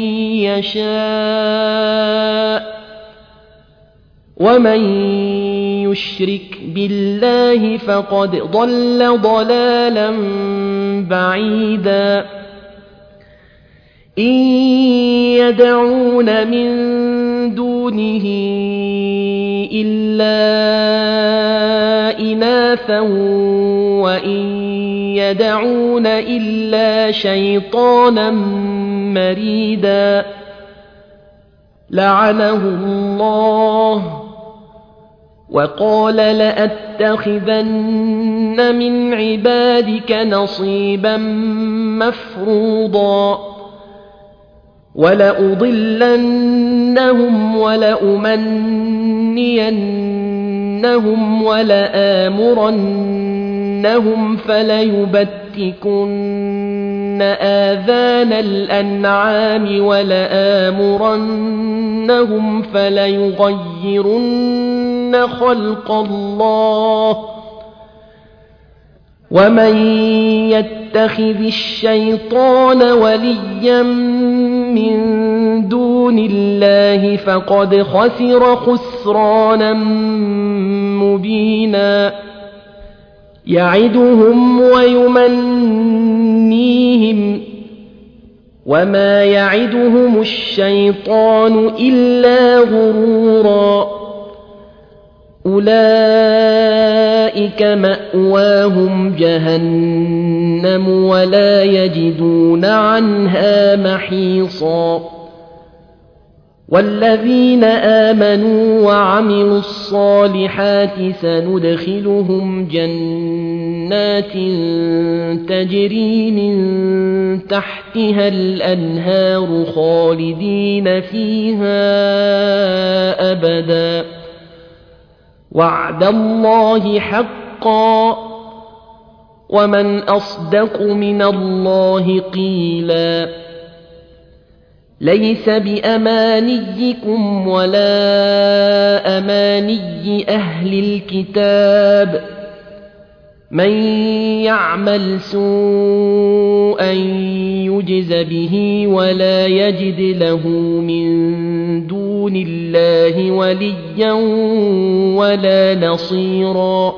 Speaker 1: يشاء ومن يشرك بالله فقد ضل ضلالا بعيدا إن يدعون من دونه إلا إناثا وإن يدعون إلا شيطانا مريدا لعنه الله وقال لأتخذن من عبادك نصيبا مفروضا ولأضلنهم ولأمنينهم ولآمرنهم فليبتكن آذان الأنعام ولآمرنهم فليغيرن خلق الله ومن يتخذ الشيطان وليا من دون الله فقد خسر خسرانا مبينا يعدهم ويمنيهم وما يعدهم الشيطان إلا غرورا أولئك مأواهم جهنم ولا يجدون عنها محيصا والذين آمنوا وعملوا الصالحات سندخلهم جنات تجري من تحتها الأنهار خالدين فيها أبدا وعد الله حقا ومن أصدق من الله قيلا ليس بأمانيكم ولا أماني أهل الكتاب من يعمل سوءا يجز به ولا يجد له من دون الله وليا ولا نصيرا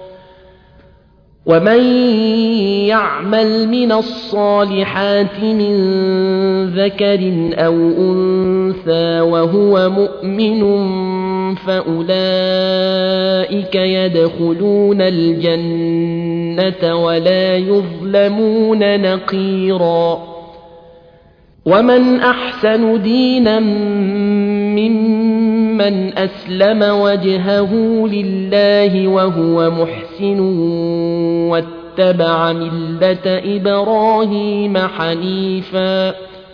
Speaker 1: ومن يعمل من الصالحات من ذكر أو أنثى وهو مؤمن فأولئك يدخلون الجنة ولا يظلمون نقيرا ومن أحسن دينا ممن ممن أسلم وجهه لله وهو محسن واتبع ملة إبراهيم حنيفا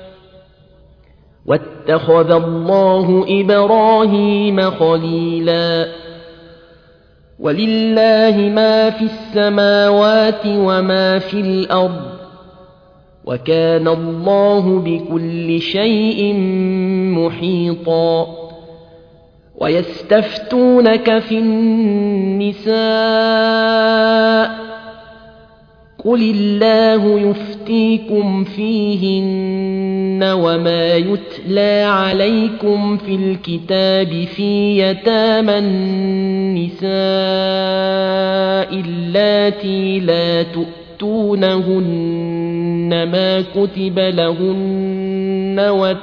Speaker 1: واتخذ الله إبراهيم خليلا ولله ما في السماوات وما في الأرض وكان الله بكل شيء محيطا ويستفتونك في النساء قل الله يفتيكم فيهن وما يتلى عليكم في الكتاب في يتامى النساء اللاتي لا تؤتونهن ما كتب لهن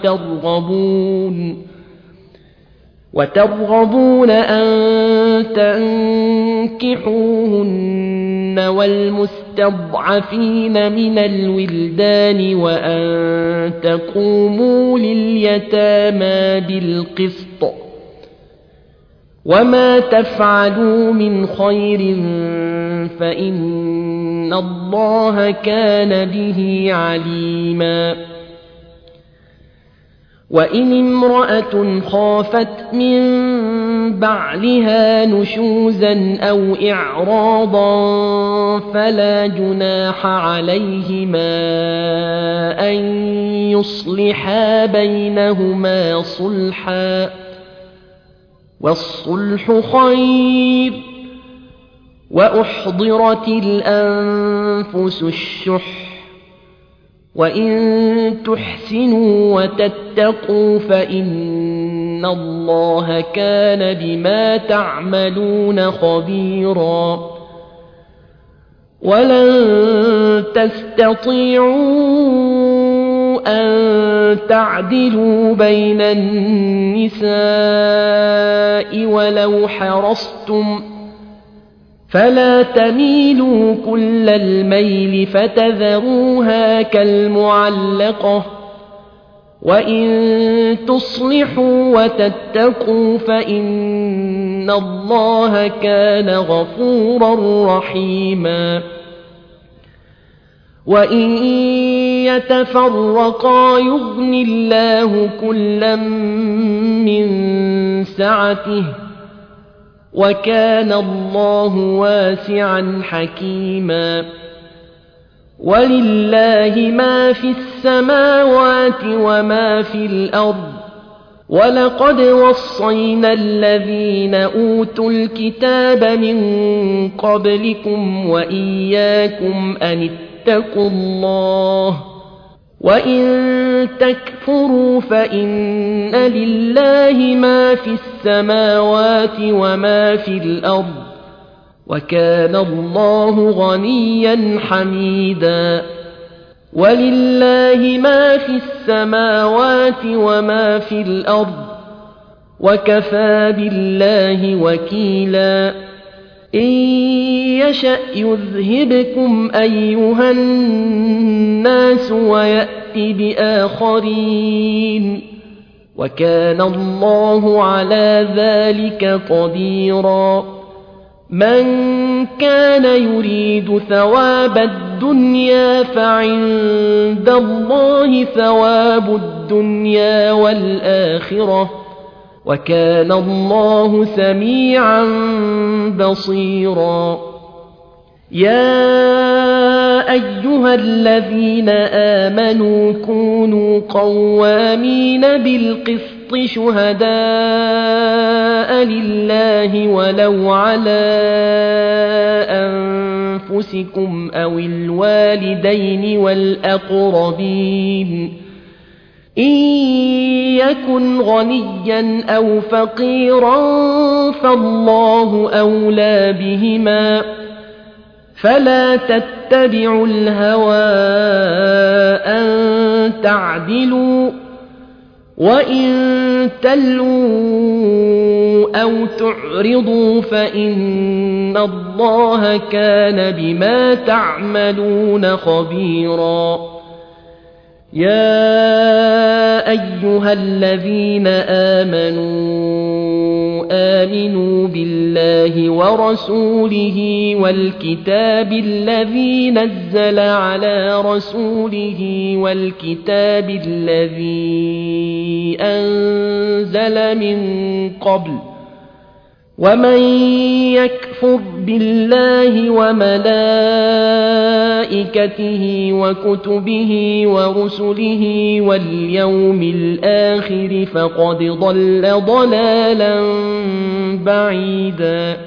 Speaker 1: وترغبون أن تنكحوهن والمستضعفين من الولدان وأن تقوموا لليتامى بالقسط وما تفعلوا من خير فإن الله كان به عليما وإن امرأة خافت من بعلها نشوزا أو إعراضا فلا جناح عليهما أن يصلحا بينهما صلحا والصلح خير وأحضرت الأنفس الشح وإن تحسنوا وتتقوا فإن الله كان بما تعملون خبيرا ولن تستطيعوا أن تعدلوا بين النساء ولو حرصتم فلا تميلوا كل الميل فتذروها كالمعلقة وإن تصلحوا وتتقوا فإن الله كان غفورا رحيما وإن يتفرقا يغن الله كلا من سعته وكان الله واسعا حكيما ولله ما في السماوات وما في الأرض ولقد وصينا الذين أوتوا الكتاب من قبلكم وإياكم أن اتقوا الله وإن تكفروا فإن لله ما في السماوات وما في الأرض وكان الله غنيا حميدا ولله ما في السماوات وما في الأرض وكفى بالله وكيلا إن يشأ يذهبكم أيها الناس ويأت بآخرين وكان الله على ذلك قديرا من كان يريد ثواب الدنيا فعند الله ثواب الدنيا والآخرة وكان الله سميعا بصيرا يا أيها الذين آمنوا كونوا قوامين بالقسط شهداء لله ولو على أنفسكم أو الوالدين والأقربين إن يكن غنيا أو فقيرا فالله أولى بهما فلا تتبعوا الهوى أن تعدلوا وإن تلووا أو تعرضوا فإن الله كان بما تعملون خبيرا يا أيها الذين آمنوا آمنوا بالله ورسوله والكتاب الذي نزل على رسوله والكتاب الذي أنزل من قبل ومن يكفر بالله وملائكته وكتبه ورسله واليوم الآخر فقد ضل ضلالا بعيدا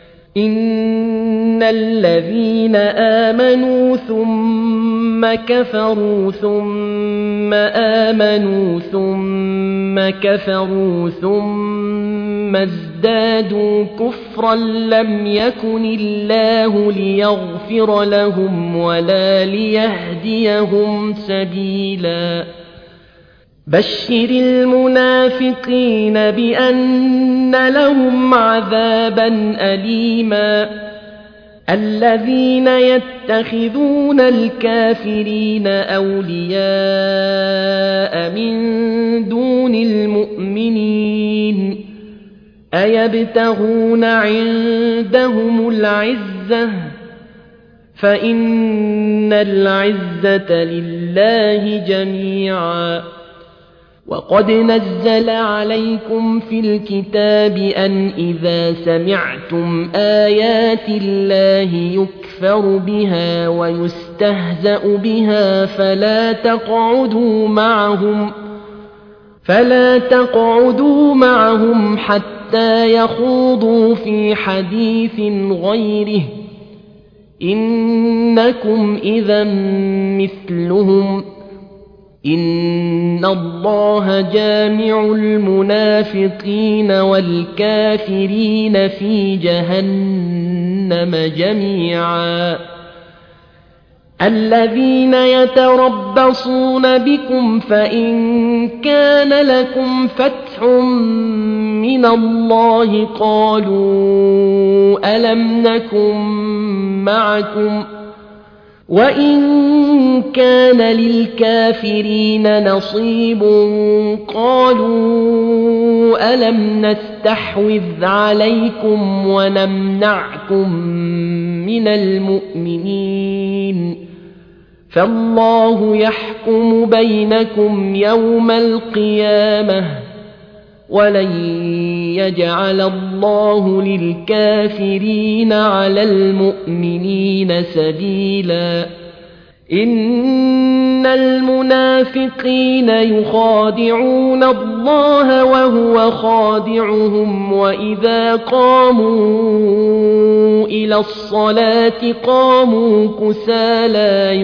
Speaker 1: إن الذين آمنوا ثم كفروا ثم آمنوا ثم كفروا ثم ازدادوا كفرا لم يكن الله ليغفر لهم ولا ليهديهم سبيلا بشر المنافقين بأن لهم عذابا أليما الذين يتخذون الكافرين أولياء من دون المؤمنين أيبتغون عندهم العزة فإن العزة لله جميعا وقد نزل عليكم في الكتاب أن إذا سمعتم آيات الله يكفر بها ويستهزأ بها فلا تقعدوا معهم حتى يخوضوا في حديث غيره إنكم إذا مثلهم إن الله جامع المنافقين والكافرين في جهنم جميعا الذين يتربصون بكم فإن كان لكم فتح من الله قالوا ألم نكن معكم وإن كان للكافرين نصيب قالوا ألم نستحوذ عليكم ونمنعكم من المؤمنين فالله يحكم بينكم يوم القيامة ولن يجعل الله للكافرين على المؤمنين سبيلا إن المنافقين يخادعون الله وهو خادعهم وإذا قاموا إلى الصلاة قاموا كسالى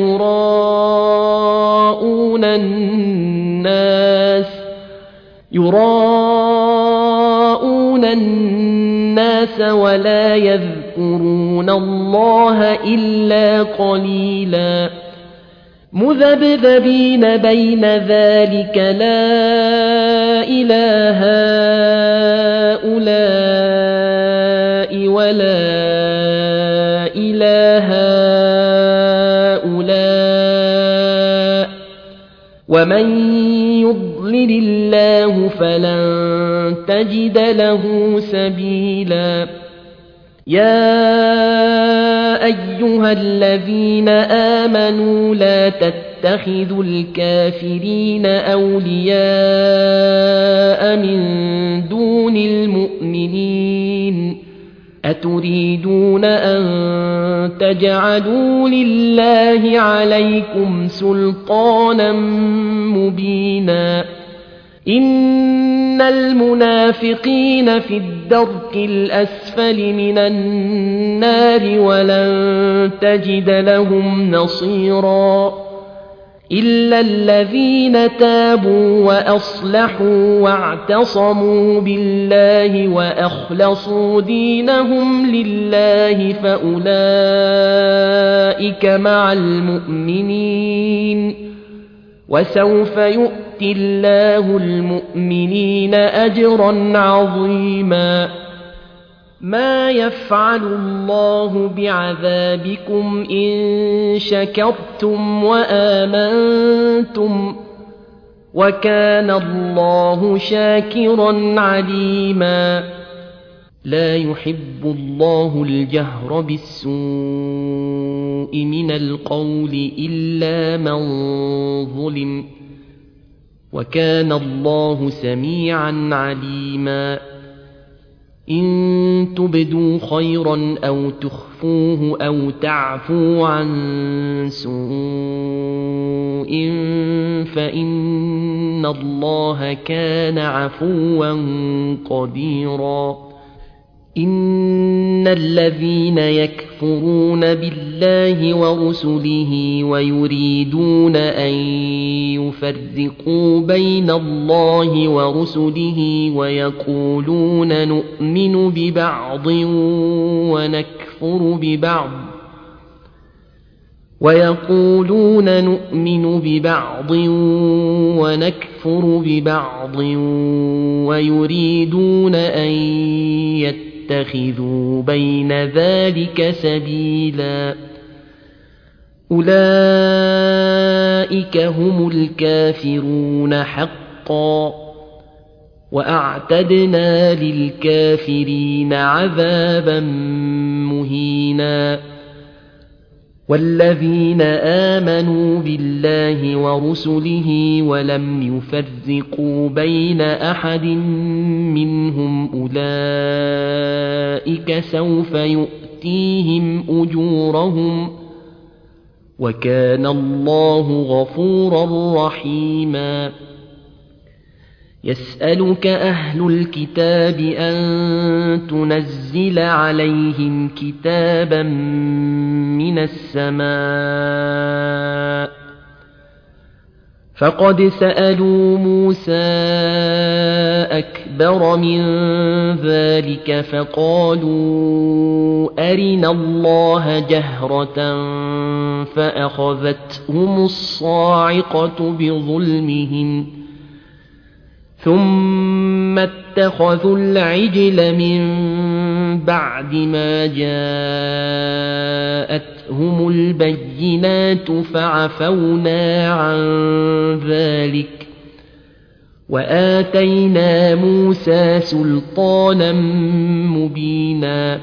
Speaker 1: يراءون الناس ولا يذكرون الله إلا قليلا مذبذبين بين ذلك لا إله هؤلاء ولا إله هؤلاء ومن يضلل الله فلن تجد له سبيلا يا أيها الذين آمنوا لا تتخذوا الكافرين أولياء من دون المؤمنين أتريدون أن تجعلوا لله عليكم سلطانا مبينا إن المنافقين في الدرك الأسفل من النار ولن تجد لهم نصيرا إلا الذين تابوا وأصلحوا واعتصموا بالله وأخلصوا دينهم لله فأولئك مع المؤمنين وسوف يؤتي الله المؤمنين أجرا عظيما ما يفعل الله بعذابكم إن شكرتم وآمنتم وكان الله شاكرا عليما لا يحب الله الجهر بالسوء من القول إلا من ظلم وكان الله سميعا عليما إن تبدوا خيرا أو تخفوه أو تعفوا عن سوء فإن الله كان عفوا قديرا إن الذين يكفرون بالله ورسله ويريدون أن يفرقوا بين الله ورسله ويقولون نؤمن ببعض ونكفر ببعض ويريدون أن يتخذوا بين ذلك سبيلا أولئك هم الكافرون حقا وأعتدنا للكافرين عذابا مهينا والذين آمنوا بالله ورسله ولم يفرقوا بين أحد منهم أولئك سوف يؤتيهم أجورهم وكان الله غفورا رحيما يسألك أهل الكتاب أن تنزل عليهم كتابا من السماء فقد سألوا موسى أكبر من ذلك فقالوا أرنا الله جهرة فأخذتهم الصاعقة بظلمهم ثم اتخذوا العجل من بعد ما جاءتهم البينات فعفونا عن ذلك وآتينا موسى سلطانا مبينا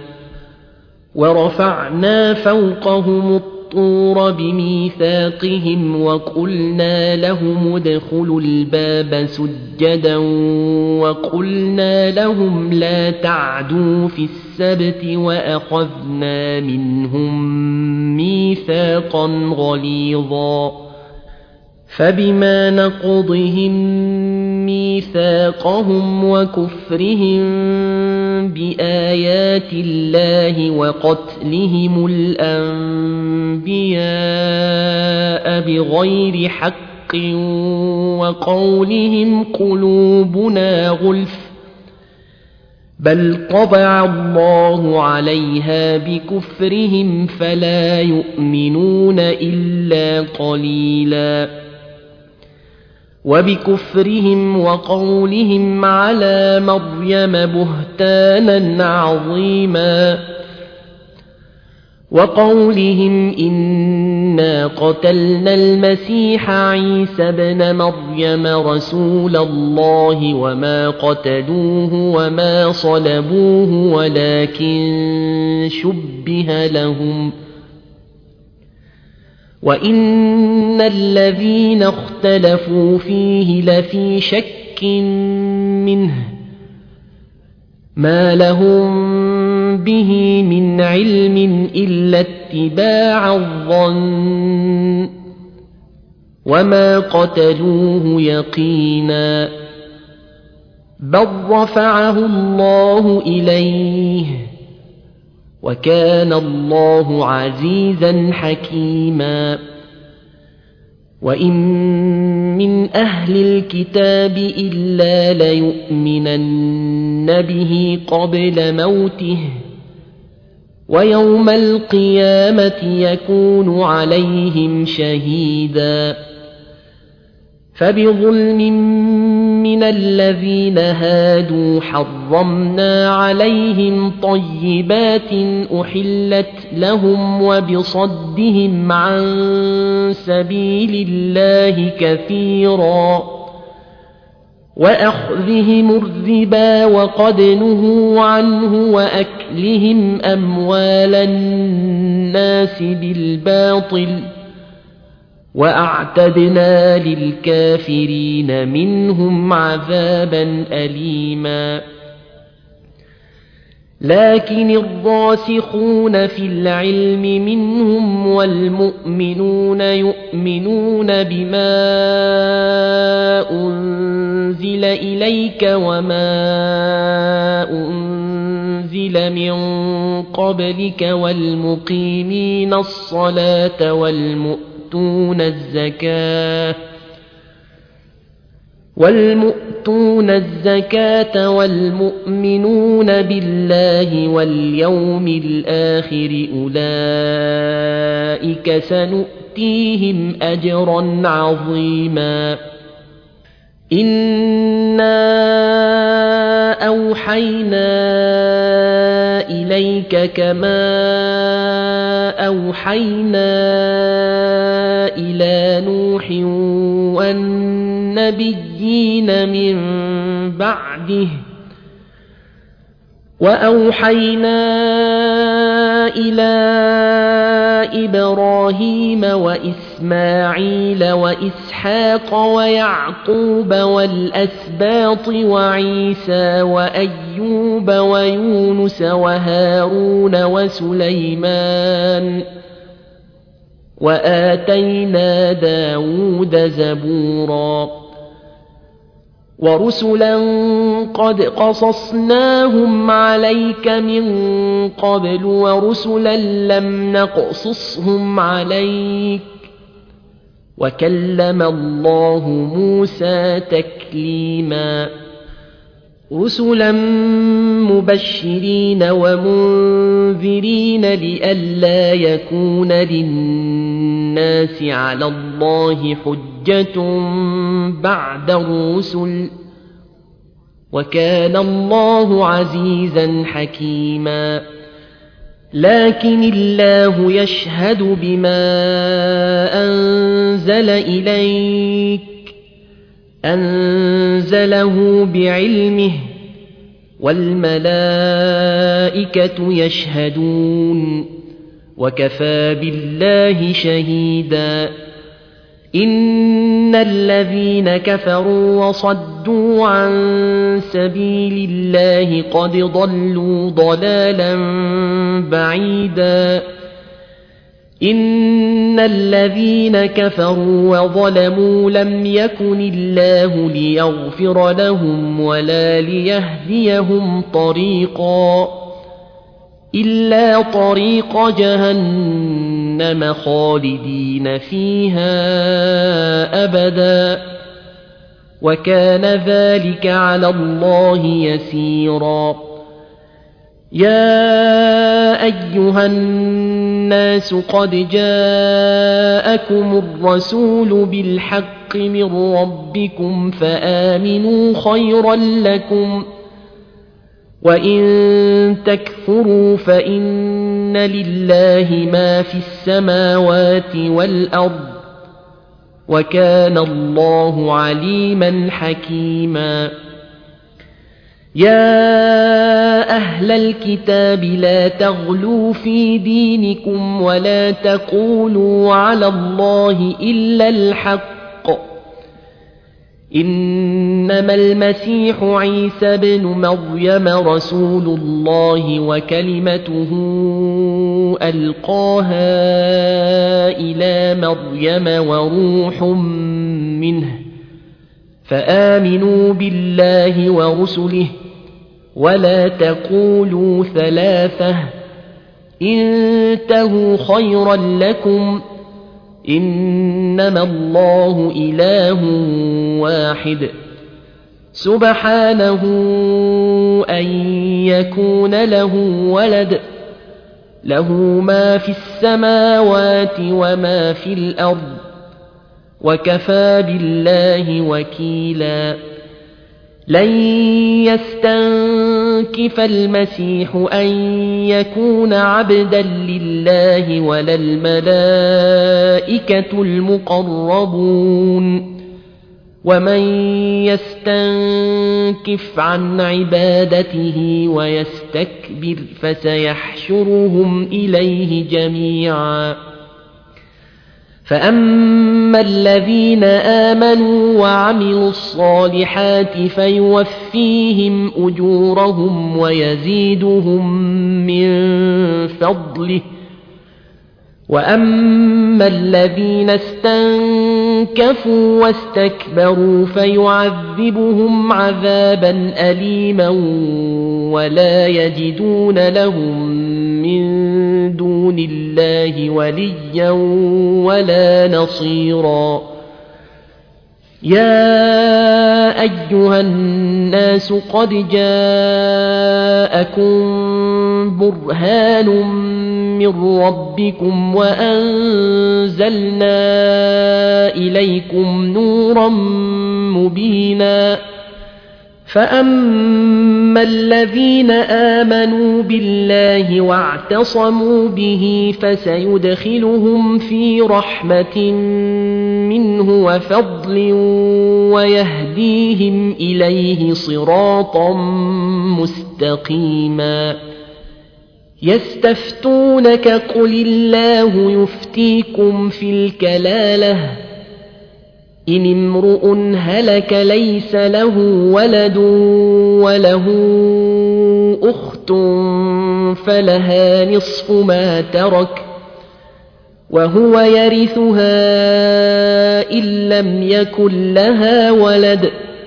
Speaker 1: ورفعنا فوقهم الطور بميثاقهم وقلنا لهم ادخلوا الباب سجدا وقلنا لهم لا تعدوا في السبت وأخذنا منهم ميثاقا غليظا فبما نقضهم ميثاقهم وكفرهم بآيات الله وقتلهم الأنبياء بغير حق وقولهم قلوبنا غلف بل طبع الله عليها بكفرهم فلا يؤمنون إلا قليلا وبكفرهم وقولهم على مريم بهتانا عظيما وقولهم إنا قتلنا المسيح عيسى ابن مريم رسول الله وما قتلوه وما صلبوه ولكن شبه لهم وإن الذين اختلفوا فيه لفي شك منه ما لهم به من علم إلا اتباع الظن وما قتلوه يقينا بل رفعه الله إليه وكان الله عزيزا حكيما وإن من أهل الكتاب إلا ليؤمنن به قبل موته ويوم القيامة يكون عليهم شهيدا فبظلم من الذين هادوا حرمنا عليهم طيبات أحلت لهم وبصدهم عن سبيل الله كثيرا وأخذهم الربا وقد نهوا عنه وأكلهم أموال الناس بالباطل وأعتدنا للكافرين منهم عذابا أليما لكن الراسخون في العلم منهم والمؤمنون يؤمنون بما أنزل إليك وما أنزل من قبلك والمقيمين الصلاة والمؤتون الزكاة والمؤمنون بالله واليوم الآخر أولئك سنؤتيهم أجرا عظيما إنا أوحينا إليك كما أوحينا إلى نوح والنبيين من بعده وأوحينا إلى إبراهيم وإسماعيل وإسحاق ويعقوب والأسباط وعيسى وأيوب ويونس وهارون وسليمان وآتينا داود زبورا ورسلا قد قصصناهم عليك من قبل ورسلا لم نقصصهم عليك وكلم الله موسى تكليما رسلا مبشرين ومنذرين لئلا يكون للناس على الله حجة بعد الرسل وكان الله عزيزا حكيما لكن الله يشهد بما أنزل إليك أنزله بعلمه والملائكة يشهدون وكفى بالله شهيدا إن الذين كفروا وصدوا عن سبيل الله قد ضلوا ضلالا بعيدا إن الذين كفروا وظلموا لم يكن الله ليغفر لهم ولا ليهديهم طريقا إلا طريق جهنم خالدين فيها أبدا وكان ذلك على الله يسيرا يا أيها الناس قد جاءكم الرسول بالحق من ربكم فآمنوا خيرا لكم وإن تكفروا فإن لله ما في السماوات والأرض وكان الله عليما حكيما يا أهل الكتاب لا تغلوا في دينكم ولا تقولوا على الله إلا الحق إنما المسيح عيسى بن مريم رسول الله وكلمته ألقاها إلى مريم وروح منه فآمنوا بالله ورسله ولا تقولوا ثلاثة انتهوا خيرا لكم إنما الله إله واحد سبحانه أن يكون له ولد له ما في السماوات وما في الأرض وكفى بالله وكيلا لن يستنكف المسيح أن يكون عبدا لله ولا الملائكة المقربون ومن يستنكف عن عبادته ويستكبر فسيحشرهم إليه جميعا فأما الذين آمنوا وعملوا الصالحات فيوفيهم أجورهم ويزيدهم من فضله وأما الذين استنكفوا واستكبروا فيعذبهم عذابا أليما ولا يجدون لهم من دون الله وليا ولا نصيرا يا أيها الناس قد جاءكم برهان من ربكم وأنزلنا إليكم نورا مبينا فأما الذين آمنوا بالله واعتصموا به فسيدخلهم في رحمة منه وفضل ويهديهم إليه صراطا مستقيما يستفتونك قل الله يفتيكم في الكلالة إن امرؤ هلك ليس له ولد وله أخت فلها نصف ما ترك وهو يرثها إن لم يكن لها ولد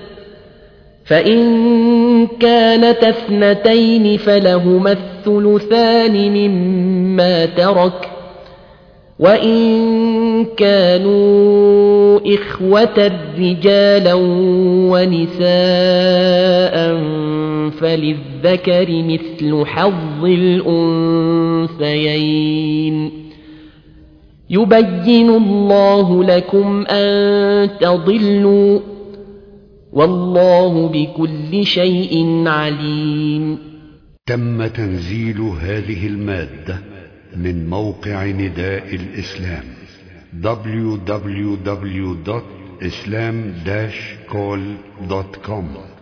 Speaker 1: فإن كانت اثنتين فلهما الثلثان مما ترك وإن كانوا إخوة رجالا ونساء فللذكر مثل حظ الأنثيين يبين الله لكم أن تضلوا والله بكل شيء عليم.
Speaker 2: تم تنزيل هذه المادة من موقع نداء الإسلام www.islam-call.com